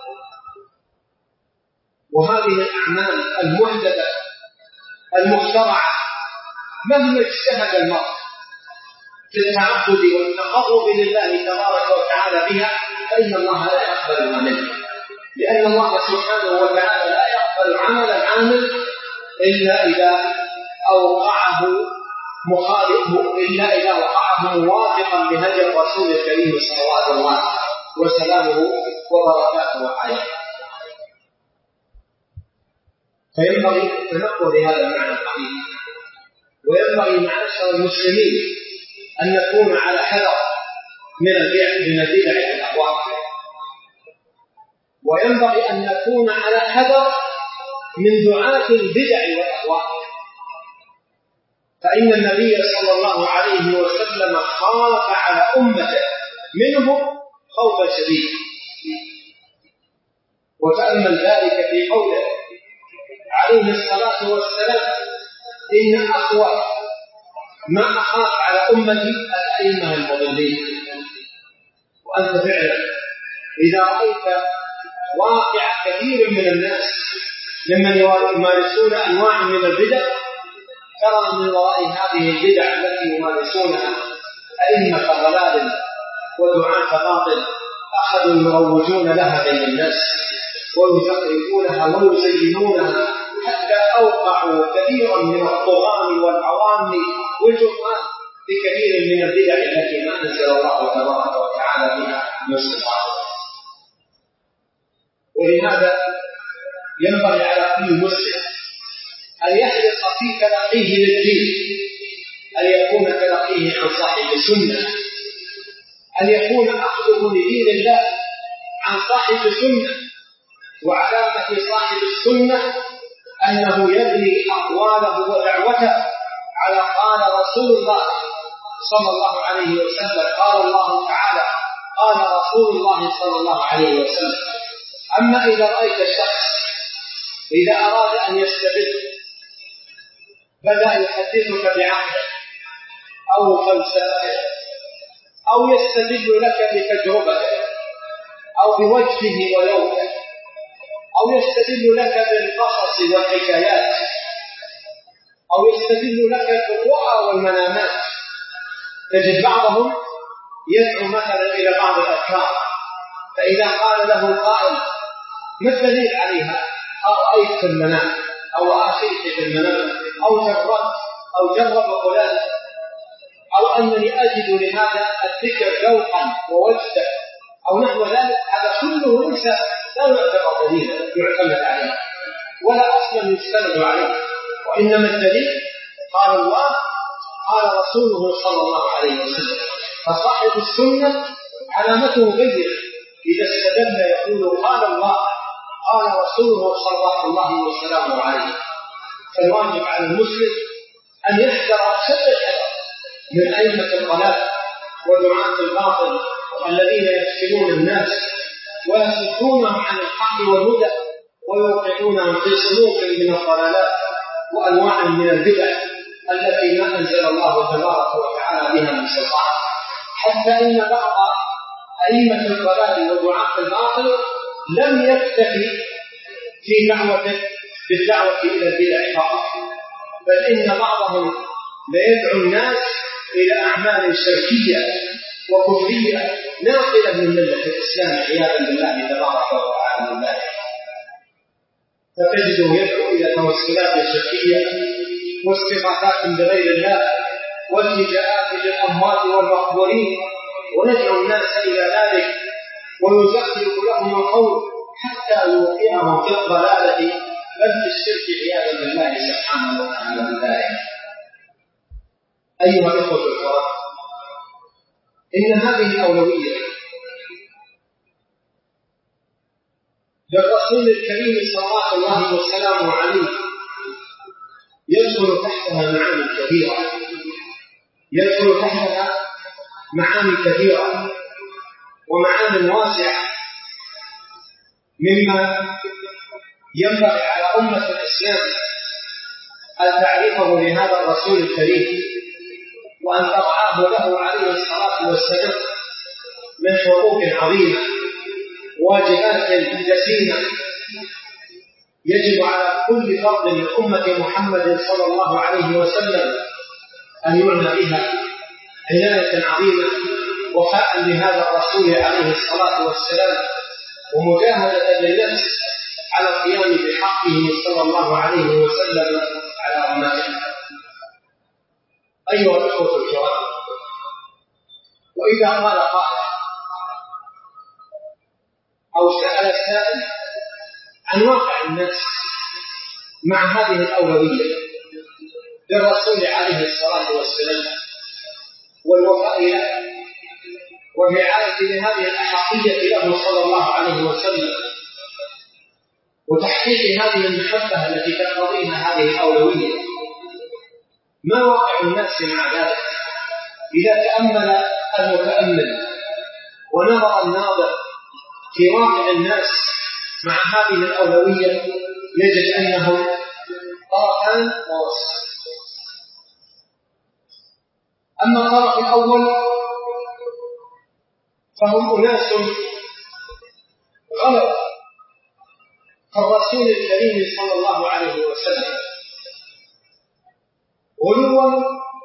وهذه الأعمال المحدثة المخترعة مهما اجتهد المرء في التعبد والتقرب لله تبارك وتعالى بها فإن الله لا يقبلها منه، لأن الله سبحانه وتعالى لا يقبل عمل العامل إلا إذا أوقعه موافقا لهدي الرسول الكريم صلوات الله وسلامه وبركاته عليه. فينبغي التنقل لهذا المعنى الحقيقي، وينبغي معاشر المسلمين أن نكون على حذر من البدع والأهواء، وينبغي أن نكون على حذر من دعاة البدع والأهواء، فإن النبي صلى الله عليه وسلم خاف على أمته منهم خوفا شديدا. وتأمل ذلك في قوله عليه الصلاة والسلام: إن أخوف ما أخاف على أمتي الأئمة المضلين. وأنت فعلا إذا رأيت واقع كثير من الناس ممن يمارسون أنواع من البدع ترى من وراء هذه البدع التي يمارسونها أئمة ضلال ودعاة باطل أخذوا يروجون لها بين الناس ويزخرفونها ويزينونها حتى أوقعوا كثيرا من الطغاة والعوام والجهال بكثير من البدع التي ما أنزل الله تبارك وتعالى بها من سلطان. ولهذا ينبغي على كل مسلم أن يحرص في تلقيه للدين، أن يكون تلقيه عن صاحب السنة، أن يكون أخذه لدين الله عن صاحب السنة. وعلامة صاحب السنة أنه يبني أقواله ودعوته على قال رسول الله صلى الله عليه وسلم، قال الله تعالى، قال رسول الله صلى الله عليه وسلم. أما إذا رأيت الشخص إذا أراد أن يستدل بدأ يحدثك بعقله أو فلسفته أو يستدل لك بتجربته أو بوجهه ولوحه أو يستدل لك بالقصص والحكايات أو يستدل لك بالرؤى والمنامات، تجد بعضهم يدعو مثلا إلى بعض الأفكار فإذا قال له قائل ما الدليل عليها؟ أرأيت في المنام أو أتيت في المنام أو جربت أو جرب فلان أو أنني أجد لهذا الذكر ذوقا ووجدا أو نحو ذلك، هذا كله ليس لا يعتبر دليلا يعتمد عليه ولا أصلا يستند عليه، وإنما الدليل قال الله قال رسوله صلى الله عليه وسلم. فصاحب السنة علامته بينة، إذا استدل يقول قال الله قال رسوله صلى الله وسلم عليه. فالواجب على المسلم أن يحذر أشد الحذر من أئمة الضلال ودعاة الباطل الذين يفتنون الناس ويصدونهم عن الحق والهدى ويوقعونهم في سلوك من الضلالات وأنواع من البدع التي ما أنزل الله تبارك وتعالى بها من سلطان، حتى إن بعض أئمة الضلال ودعاة الباطل لم يكتفي في دعوته بالدعوة إلى البدع فقط، بل إن بعضهم ليدعو الناس إلى أعمال شركية وكفرية ناقلة من ملة الإسلام عياذا بالله تبارك وتعالى من ذلك. فتجده يدعو إلى توسلات شركية واستغاثات بغير الله واللجاءات للأموات والمقبورين، وندعو الناس إلى ذلك ويزخرف لهم القول حتى يوقعهم في الضلالة بل في الشرك عياذا بالله سبحانه وتعالى من ذلك. أيها الإخوة الكرام، إن هذه الأولوية للرسول الكريم صلى الله وسلم عليه يدخل تحتها معاني كثيرة، يدخل تحتها معاني كثيرة ومعاني واسعة مما ينبغي على أمة الإسلام أن تعرفه لهذا الرسول الكريم وأن ترعاه له عليه الصلاة والسلام من حقوق عظيمة واجبات جسيمة يجب على كل فرد من أمة محمد صلى الله عليه وسلم أن يعنى بها عناية عظيمة وفاء لهذا الرسول عليه الصلاة والسلام ومجاهدة للنفس على القيام بحقه صلى الله عليه وسلم على أمته. أيها الأخوة الكرام، وإذا قال قائل أو سأل السائل عن واقع الناس مع هذه الأولوية للرسول عليه الصلاة والسلام والوفاء له والرعاية لهذه الأحقية له صلى الله عليه وسلم وتحقيق هذه المحبة التي تقتضيها هذه الأولوية، ما واقع الناس مع ذلك؟ إذا تأمل المتأمل ونظر الناظر في واقع الناس مع هذه الأولوية يجد أنهم طرفان ووسط. أما الطرف الأول فهم أناس غلط الرسول الكريم صلى الله عليه وسلم غلوا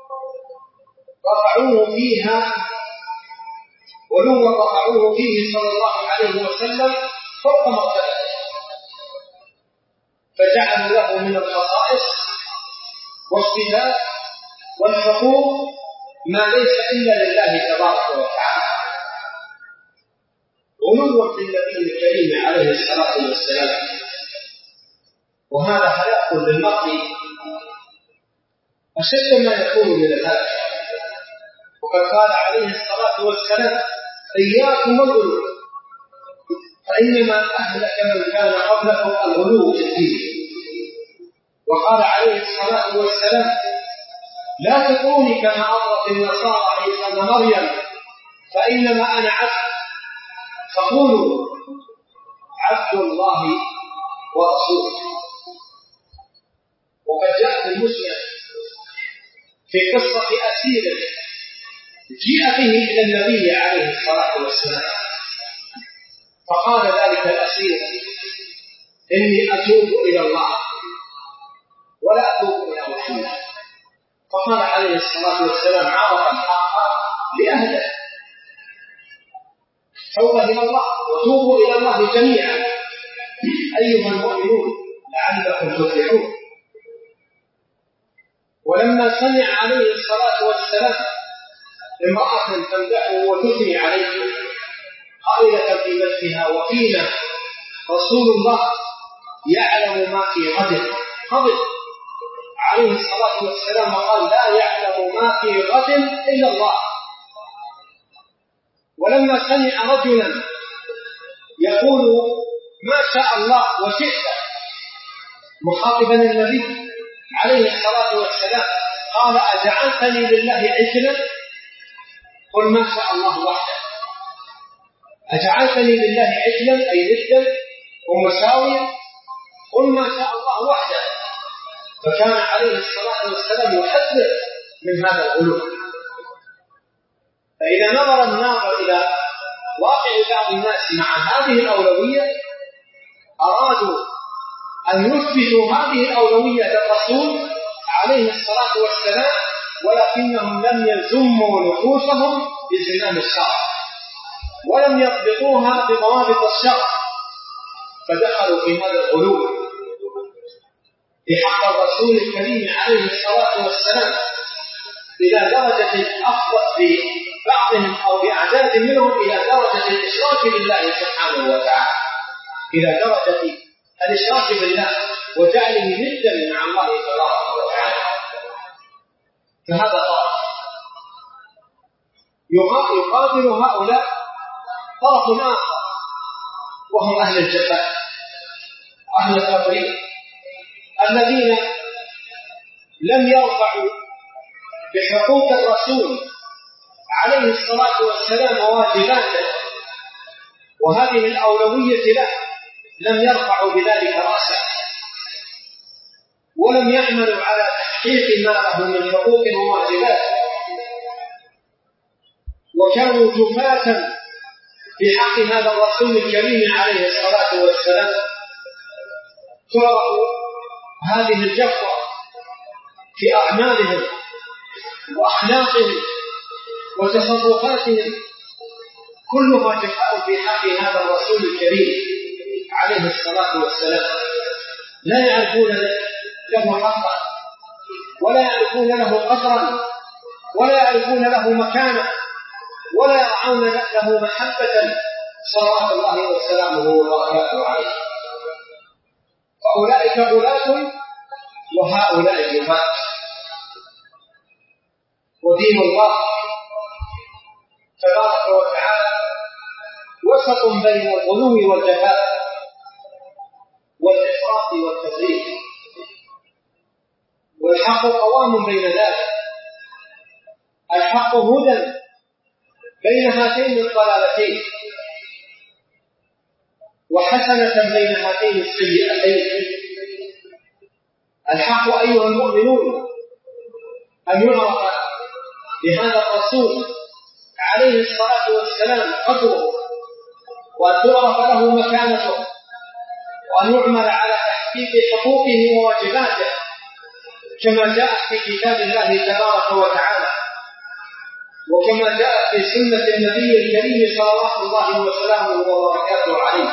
رفعوه فيه صلى الله عليه وسلم فوق مرتبته، فجعلوا له من الخصائص والصفات والحقوق ما ليس إلا لله تبارك وتعالى، غلوا في النبي الكريم عليه الصلاة والسلام. وهذا هلاك للمرء أشد ما يكون من الهلاك. وقد قال عليه الصلاة والسلام إياكم والغلو فإنما أهلك من كان قبلكم الغلو في الدين. وقال عليه الصلاة والسلام لا تكوني كما أطرت النصارى عيسى ابن مريم فإنما أنا عبد فقولوا عبد الله ورسوله. وقد جاء في المسلم في قصة أسير جيء به إلى النبي عليه الصلاة والسلام فقال ذلك الأسير إني أتوب إلى الله ولا أتوب إلى محمد. فقال عليه الصلاة والسلام عرف الحق لأهله توبة إلى الله، وتوبوا إلى الله جميعا أيها المؤمنون لعلكم تفلحون. ولما سمع عليه الصلاة والسلام امرأة تمدحه وتثني عليه قائلة في مدحها وفينا رسول الله يعلم ما في غد، غضب عليه الصلاة والسلام وقال لا يعلم ما في غد إلا الله. ولما سمع رجلا يقول ما شاء الله وشئت مخاطبا النبي عليه الصلاة والسلام قال أجعلتني لله عجلا؟ قل ما شاء الله وحده. أجعلتني لله عجلا أي ندا ومساويا؟ قل ما شاء الله وحده. فكان عليه الصلاة والسلام يحذر من هذا الغلو. فإذا نظر الناظر إلى واقع بعض الناس مع هذه الأولوية أرادوا أن يثبتوا هذه الأولوية للرسول عليه الصلاة والسلام، ولكنهم لم يزموا نفوسهم بزمام الشرع ولم يطبقوها بضوابط الشرع، فدخلوا في هذا الغلو بحق الرسول الكريم عليه الصلاة والسلام إلى درجة أفضت ببعضهم أو بأعداد منهم إلى درجة الإشراك بالله سبحانه وتعالى، إلى درجة الإشراك بالله وجعله ندا مع الله تبارك وتعالى. فهذا طرف يقابل هؤلاء طرف آخر وهم أهل الجفاء، أهل التفريط الذين لم يرفعوا بحقوق الرسول عليه الصلاة والسلام واجباته وهذه الأولوية له، لم يرفعوا بذلك رأسا ولم يعملوا على تحقيق ما له من حقوق وواجبات، وكانوا جفاة في حق هذا الرسول الكريم عليه الصلاة والسلام. تعرف هذه الجفوة في أعمالهم وأخلاقهم وتصرفاتهم، كلها جفاء في حق هذا الرسول الكريم عليه الصلاة والسلام. لا يعرفون له حقا ولا يعرفون له قدرا ولا يعرفون له مكانة ولا يرعون له محبة صلوات الله وسلامه وبركاته عليه. فأولئك غلاة وهؤلاء جفاة. ودين الله تبارك وتعالى وسط بين الغلو والجفاء والإفراط والتفريط، والحق قوام بين ذلك. الحق هدى بين هاتين الضلالتين وحسنة بين هاتين السيئتين. الحق أيها المؤمنون أن يعرف بهذا الرسول عليه الصلاة والسلام قدره، وأن تعرف له مكانته، وأن يعمل على تحقيق حقوقه وواجباته كما جاء في كتاب الله تبارك وتعالى، وكما جاء في سنة النبي الكريم صلوات الله وسلامه وبركاته عليه.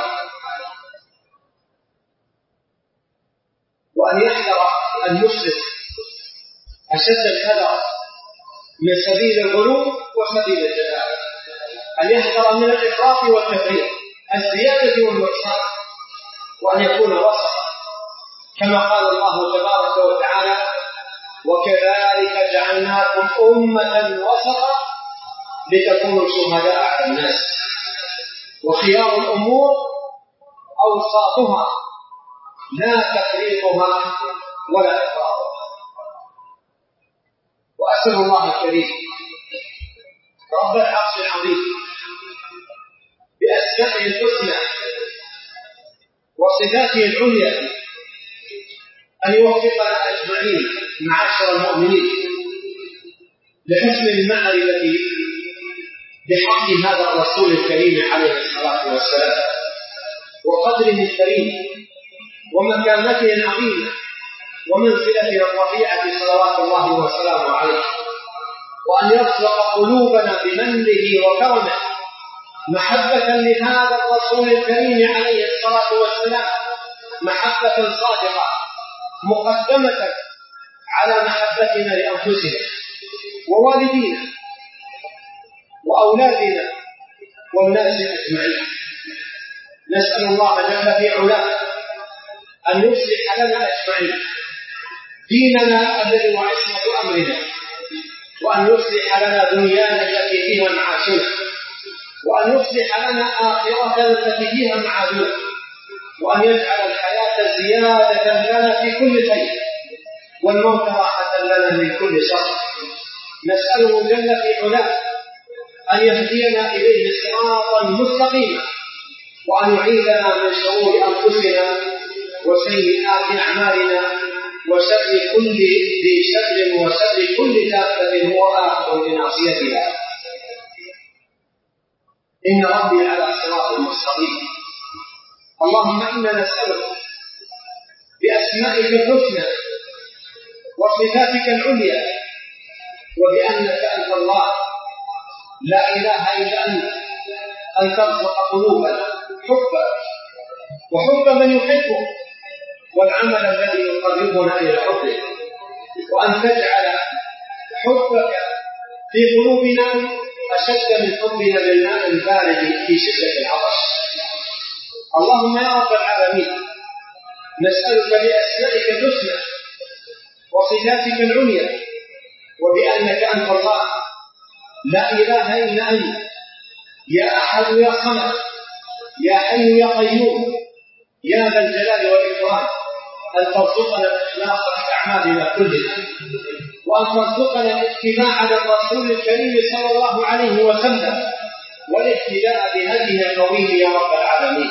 وأن يحذر المسلم أشد الحذر من سبيل الغلو وسبيل الجفاء، أن يحذر من الإفراط والتفريط، الزيادة والنقصان، وأن يكون وسطا كما قال الله تبارك وتعالى وكذلك جعلناكم أمة وسطا لتكونوا شهداء على الناس وخيار الأمور أوساطها لا تفريطها ولا إفراطها. وأسأل الله الكريم رب العرش العظيم بأسمائه الحسنى وصفاته العليا أن يوفقنا أجمعين معاشر المؤمنين لحسن المعرفة بحق هذا الرسول الكريم عليه الصلاة والسلام وقدره الكريم ومكانته العظيمة ومنزلته الرفيعة صلوات الله وسلامه عليه، وأن يرزق قلوبنا بمنه وكرمه محبة لهذا الرسول الكريم عليه الصلاة والسلام، محبة صادقة مقدمة على محبتنا لأنفسنا ووالدينا وأولادنا والناس أجمعين. نسأل الله جل في علاه أن يصلح لنا أجمعين ديننا الذي هو عصمة أمرنا، وأن يصلح لنا دنيانا التي فيها معاشنا، وأن يصلح لنا آخرتنا التي فيها معادنا، وأن يجعل الحياة زيادة لنا في كل خير والموت راحة لنا من كل شر. نسأله جل في علاه أن يهدينا إليه صراطا مستقيما، وأن يعيذنا من شرور أنفسنا وسيئات أعمالنا وشر كل ذي شر وشر كل دابة هو آخر بناصيتها. إن ربي على صراط مستقيم. اللهم إنا نسألك بأسمائك الحسنى وصفاتك العليا وبأنك أنت الله لا إله إلا أنت أن ترزق قلوبنا حبك وحب من يحبك والعمل الذي يقربنا إلى حبك، وأن تجعل حبك في قلوبنا أشد من حبنا للماء البارد في شدة العطش. اللهم يا رب العالمين نسألك بأسمائك الحسنى وصفاتك العليا وبأنك أنت الله لا إله إلا أنت يا أحد يا صمد يا حي يا قيوم يا ذا الجلال والإكرام أن ترزقنا الإخلاص في أعمالنا كلها، وأن ترزقنا الاتباع على الرسول الكريم صلى الله عليه وسلم والاهتداء بهديه الطويل يا رب العالمين.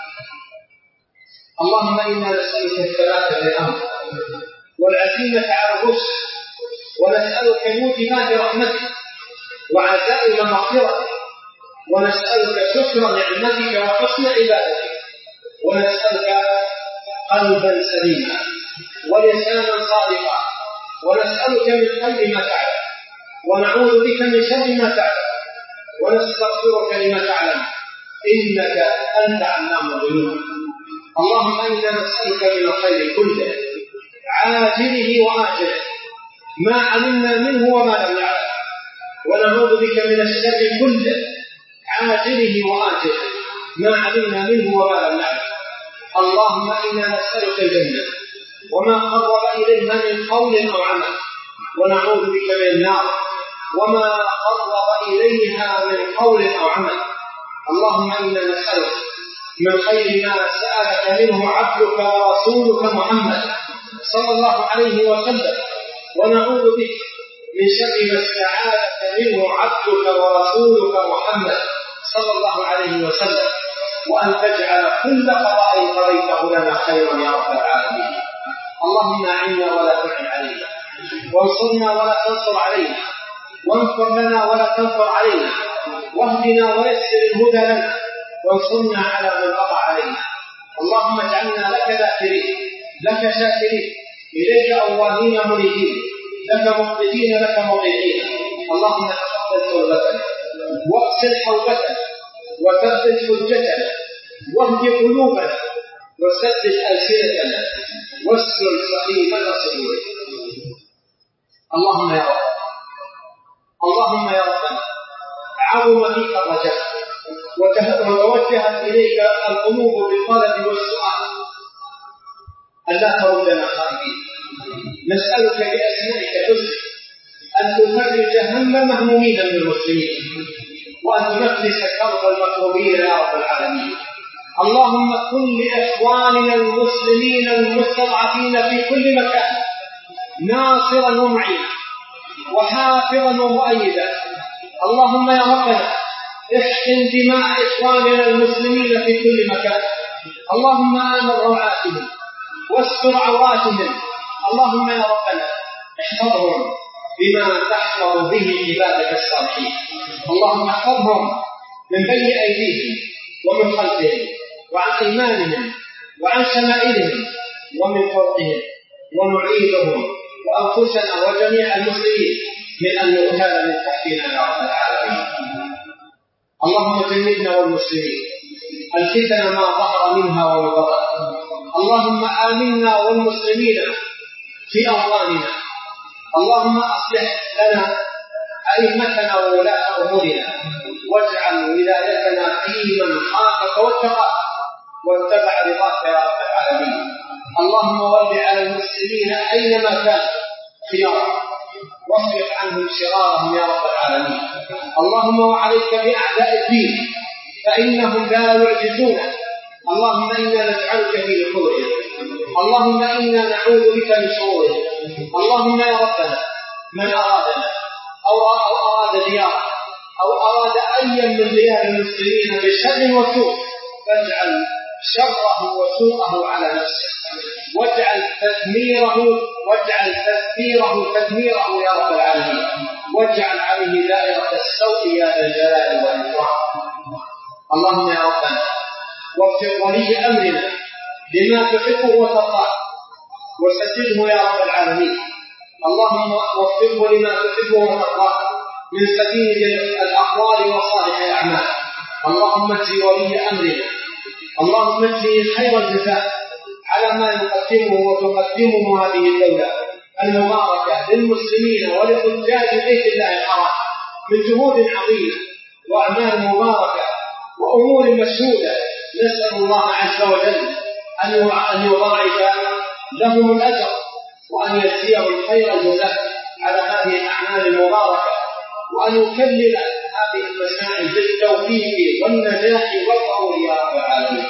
اللهم إنا نسألك الثبات في الأمر والعزيمة على الرشد، ونسألك موجبات رحمتك وعزائم مغفرتك، ونسألك شكر نعمتك وحسن عبادتك، ونسألك قلبا سليما ولسانا صادقا، ونسألك من خير ما تعلم ونعوذ بك من شر ما تعلم ونستغفرك لما تعلم إنك أنت علام الغيوب. اللهم إنا نسألك من الخير كله عاجله وآجله ما علمنا منه وما لم نعلم، ونعوذ بك من الشر كله عاجله وآجله ما علمنا منه وما لم نعلم. اللهم إنا نسألك الجنة وما قرب إليها من قول أو عمل، ونعوذ بك من النار وما قرب إليها من قول أو عمل. اللهم إنا نسألك من خير ما سألك منه عبدك ورسولك محمد صلى الله عليه وسلم، ونعوذ بك من شر ما استعاذك منه عبدك ورسولك محمد صلى الله عليه وسلم، وأن تجعل كل قضاء قضيته لنا خيرا يا رب العالمين. اللهم أعنا ولا تعن علينا، وانصرنا ولا تنصر علينا، وانصر لنا ولا تنصر علينا، واهدنا ويسر الهدى لنا، وانصرنا على من بغى علينا. اللهم اجعلنا لك ذاكرين لك شاكرين إليك أواهين مريدين لك مخبتين لك مطيعين. اللهم تقبل توبتنا واغسل حوبتنا وثبت حجتنا واهد قلوبنا وسدد ألسنتنا واسلل صحيفة صدورنا. اللهم يا رب، اللهم يا ربنا عظم فيك الرجاء وتوجهت إليك القلوب بالطلب والسؤال ألا تردنا خائبين. نسألك بأسمائك الحسنى أن تفرج هم المهمومين من المسلمين، وأن تنفس كرب المكروبين يا رب العالمين. اللهم كن لإخواننا المسلمين المستضعفين في كل مكان ناصرا ومعينا وحافظا ومؤيدا. اللهم يا ربنا احقن دماء إخواننا المسلمين في كل مكان. اللهم آمن روعاتهم واستر عوراتهم. اللهم يا ربنا احفظهم بما تحفظ به عبادك الصالحين. اللهم احفظهم من بين أيديهم ومن خلفهم وعن أيمانهم وعن شمائلهم ومن فوقهم، ونعيذهم وأنفسنا وجميع المسلمين من أن نغتال من تحتنا يا رب العالمين. اللهم جنبنا والمسلمين الفتن ما ظهر منها وما بطن. اللهم آمنا والمسلمين في أوطاننا. اللهم أصلح لنا أئمتنا وولاة أمورنا، واجعل ولايتنا في من خافك واتقاك واتبع رضاك يا رب العالمين. اللهم ول على المسلمين أينما كانوا خيارا، واصرف عنهم شرارهم يا رب العالمين. اللهم وعليك بأعداء الدين فإنهم لا يعجزونك. اللهم إنا نجعلك في نحورهم، اللهم إنا نعوذ بك من شرورهم. اللهم يا ربنا من أرادنا أو أراد ديارنا أو أراد أيا من ديار المسلمين بشر وسوء فاجعل شره وسوءه على نفسه، واجعل تدميره يا رب العالمين، واجعل عليه دائرة السوء يا ذا الجلال والإكرام. اللهم يا ربنا وفق ولي أمرنا لما تحبه وترضاه وسدده يا رب العالمين. اللهم وفقه لما تحبه وترضاه من سبيل الأقوال وصالح الأعمال. اللهم اجزي ولي أمرنا، اللهم اجزي خير الجزاء على ما يقدمه وتقدمه هذه الدولة المباركة للمسلمين ولحجاج بيت الله الحرام من جهود عظيمة وأعمال مباركة وأمور مشهودة. نسأل الله عز وجل أن يضاعف لهم الأجر وأن يجزيهم خير الجزاء على هذه الأعمال المباركة، وأن يكلل هذه المساعي بالتوفيق والنجاح والقبول يا رب العالمين.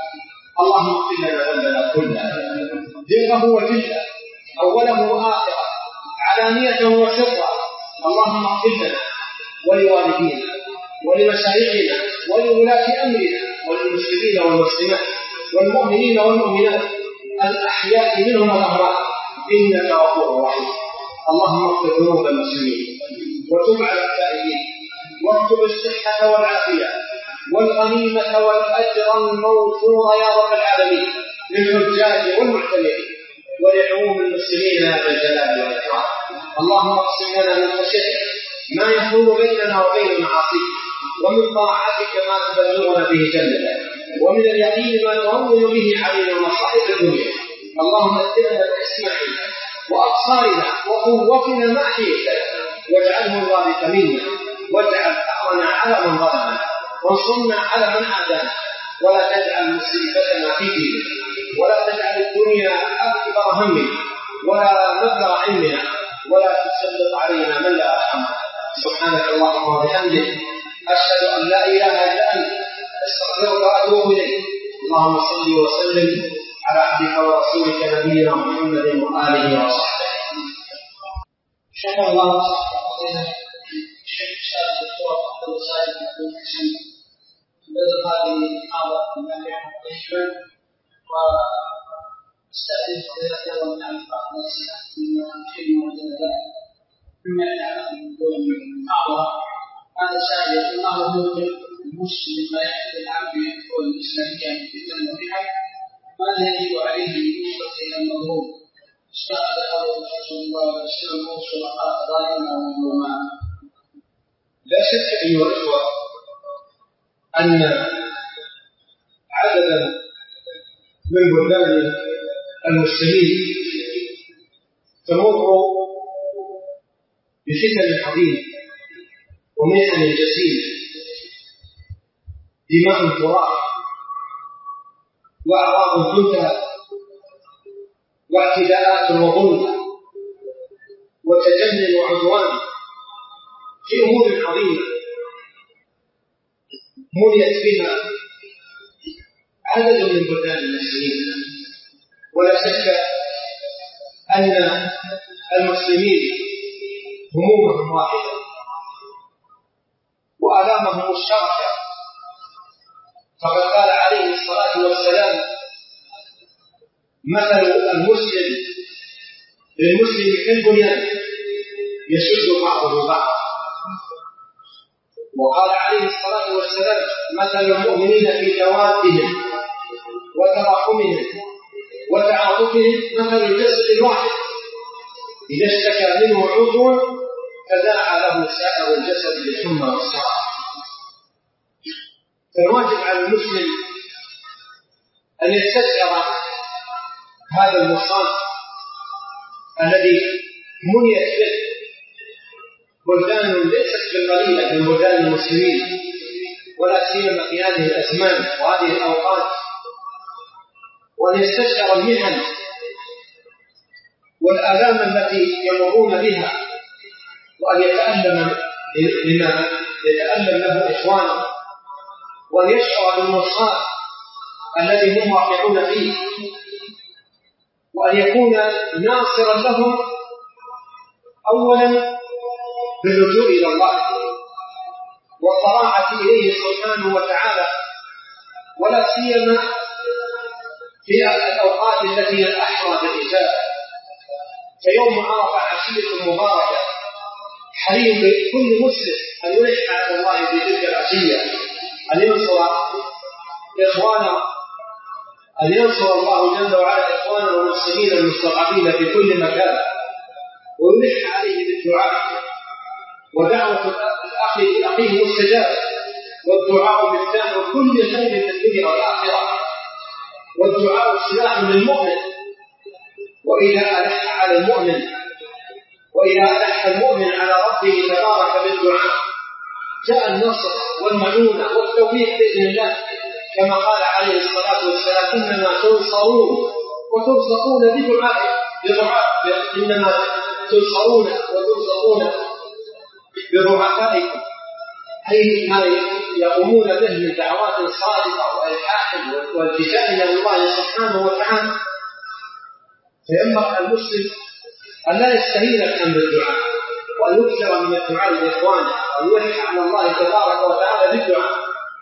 اللهم اغفر لنا ذنبنا كله دقه وجله أوله وآخره علانية وسرا. اللهم اغفر لنا ولوالدينا ولمشايخنا ولولاة أمرنا وللمسلمين والمسلمات والمؤمنين والمؤمنات الأحياء منهم والأموات إنك غفور رحيم. اللهم اغفر ذنوب المسلمين وتب على التائبين، واكتب الصحة والعافية والغنيمة والأجر الموفور يا رب العالمين للحجاج والمعتمرين ولعموم المسلمين يا ذا الجلال والإكرام. اللهم اقسم لنا من خشيتك ما يحول بيننا وبين معاصيك، ومن طاعتك ما تبلغنا به جنتك، ومن اليقين ما تهون به علينا مصائب الدنيا. اللهم متعنا بأسماعنا وأبصارنا وقوتنا ما أحييتنا، واجعله الوارث منا، واجعل ثأرنا على من ظلمنا، وانصرنا على من عادانا، ولا تجعل مصيبتنا في ديننا، ولا تجعل الدنيا أكبر همنا ولا مبلغ علمنا، ولا تسلط علينا من لا يرحمنا. سبحانك اللهم وبحمدك أشهد أن لا إله إلا أنت أستغفرك وأتوب إليك. اللهم صل وسلم على عبدك ورسولك نبينا محمد وآله وصحبه. شكر الله فضيلة الشيخ الأستاذ الدكتور عبد الصالح بن حسن بذل هذه المحاضرة النافعة طيبا، واستأذن فضيلته ومن بعض الأسئلة مما يمكننا وجدنا مما يتعلق بموضوع المحاضرة. هذا سائل يقول ما هو موقف المسلم مما يحدث الآن في الدول الإسلامية من فتن وبحث، ماذا يجب عليه بالنسبة إلى المظلوم؟ استأذن هذا رسول الله صلى الله عليه وسلم موصل ظالما ومظلوما. لا شك أيها الأخوة أن عددا من بلدان المسلمين تمر بفتن عظيمة ومحن جسيمة، دماء تراق وأعراض تنتهك واعتداءات وظلم وتجنن وعدوان في أمور عظيمة مليت بها عدد من بلدان المسلمين. ولا شك أن المسلمين همومهم واحدة وآلامهم مشتركة، فقد قال عليه الصلاة والسلام مثل المسلم للمسلم كالبنيان يشد بعضه بعضا. وقال عليه الصلاة والسلام مثل المؤمنين في توادهم وتراحمهم وتعاطفهم مثل الجسد الواحد إذا اشتكى منه عضو تداعى له سائر الجسد بالحمى والسهر. فالواجب على المسلم أن يستشعر هذا المصاب الذي منيت به بلدان ليست بالقليلة من بلدان المسلمين، ولا سيما في هذه الأزمان وهذه الأوقات، وأن يستشعر المحن والآلام التي يمرون بها، وأن يتألم لما يتألم له إخوانه، وأن يشعر بالمصاب الذي هم واقعون فيه، وأن يكون ناصرا لهم أولا بالرجوع إلى الله والطاعة إليه سبحانه وتعالى، ولا سيما في الأوقات التي هي الأحرى بالإجابة. فيوم عرفة عشية مباركة، حري بكل مسلم أن يلح على الله في تلك العشية، أن ينصر إخوانه، أن ينصر الله جل وعلا إخوانه والمسلمين المستضعفين في كل مكان، ويلح عليه بالدعاء، ودعوة الأخ لأخيه مستجابة، والدعاء مفتاح كل خير في الدنيا والآخرة، والدعاء سلاح للمؤمن. وإذا ألح على المؤمن، وإذا ألح المؤمن على ربه تبارك بالدعاء، جاء النصر والمعونة والتوفيق بإذن الله، كما قال عليه الصلاة والسلام: إنما تنصرون وترزقون بدعاء، إنما تنصرون وترزقون بدعائكم، أي ما يقومون به من دعوات صادقة وإلحاح والتجاء إلى الله سبحانه وتعالى. فينبغي على المسلم أن لا يستهين الآن بالدعاء، وأن يكثر من الدعاء لإخوانه، وأن يلح على الله تبارك وتعالى بالدعاء،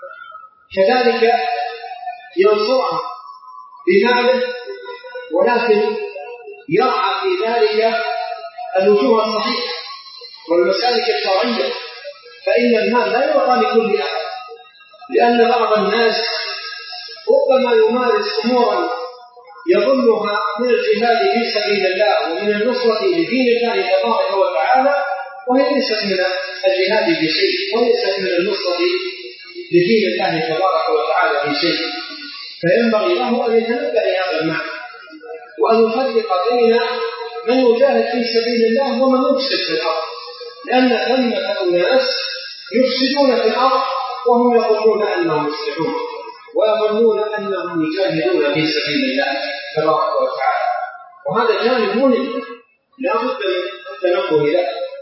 كذلك ينصرهم بماله، ولكن يرعى في ذلك الوجوه الصحيحة والمسالك الشرعية، فإن المال لا يعطى لكل أحد، لأن بعض الناس ربما يمارس أمورا يظنها من الجهاد في سبيل الله ومن النصرة لدين الله تبارك وتعالى، وهي ليست من الجهاد بشيء، وليست من النصرة لدين الله تبارك وتعالى بشيء. فينبغي له أن يتنبه لهذا المعنى، وأن يفرق بين من يجاهد في سبيل الله ومن يفسد في الأرض، لأن ثمة أناس يفسدون في الأرض وهم يظنون أنهم يصلحون، ويظنون أنهم يجاهدون في سبيل الله تبارك وتعالى، وهذا جانب مهم لا بد من التنبه له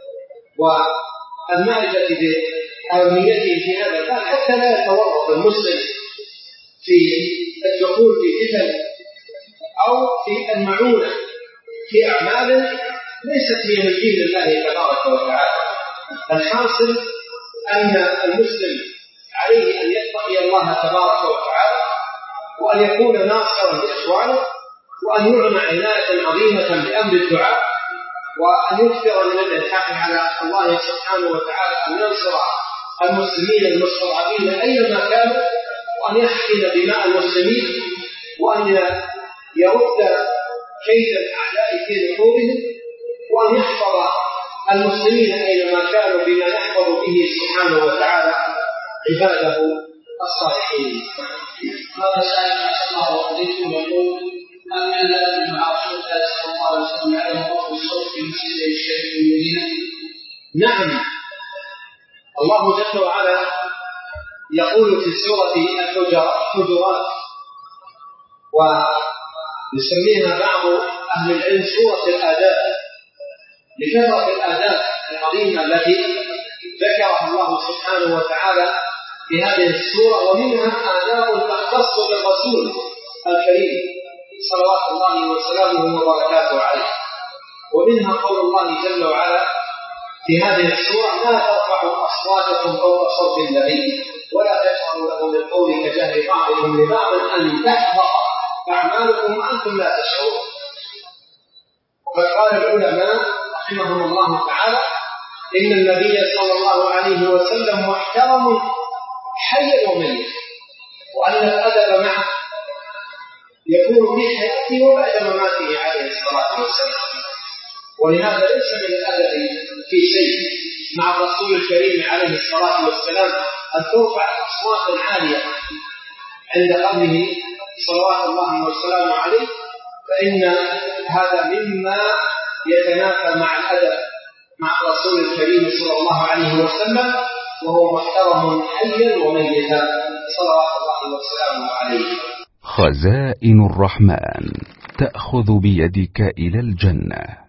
والمعرفة بأهميته في هذا الباب، حتى لا يتورط المسلم في الدخول في فتن أو في المعونة في أعمال ليست هي من دين الله تبارك وتعالى. الحاصل أن المسلم عليه أن يتقي الله تبارك وتعالى، وأن يكون ناصرا لإخوانه، وأن يعنى عناية عظيمة بأمر الدعاء، وأن يكثر من الإلحاح على الله سبحانه وتعالى أن ينصر المسلمين المستضعفين أينما كانوا، وأن يحقن دماء المسلمين، وأن يرد كيد الأعداء في نحورهم، وأن يحفظ المسلمين أينما كانوا بما يحفظ به سبحانه وتعالى عباده الصالحين. هذا سائل عسى الله عليكم يقول: هل من لازم مع رسول الله صلى الله عليه وسلم على وقف الصوت في مسجد الشيخ في المدينة؟ نعم، الله جل وعلا يقول في سورة الحجرات، ويسميها بعض أهل العلم سورة الآداب، لكثرة الآداب العظيمة التي ذكرها الله سبحانه وتعالى في هذه السورة، ومنها آداب تختص بالرسول الكريم صلوات الله وسلامه وبركاته عليه. ومنها قول الله جل وعلا في هذه السورة: لا ترفعوا أصواتكم فوق صوت النبي ولا تجهروا له بالقول كجهر بعضكم لبعض أن تحبط أعمالكم وأنتم لا تشعرون. وقد قال العلماء رحمهم الله تعالى: إن النبي صلى الله عليه وسلم محترم حيا وميتا، وأن الأدب معه يكون في حياته وبعد مماته عليه الصلاة والسلام، ولهذا ليس من الأدب في شيء مع الرسول الكريم عليه الصلاة والسلام أن ترفع الأصوات العالية عند قبله صلوات الله وسلامه عليه، فإن هذا مما يتنافى مع الأدب مع الرسول الكريم صلى الله عليه وسلم، وهو محترم حيا وميتا صلوات الله وسلامه عليه. خزائن الرحمن تأخذ بيدك إلى الجنة.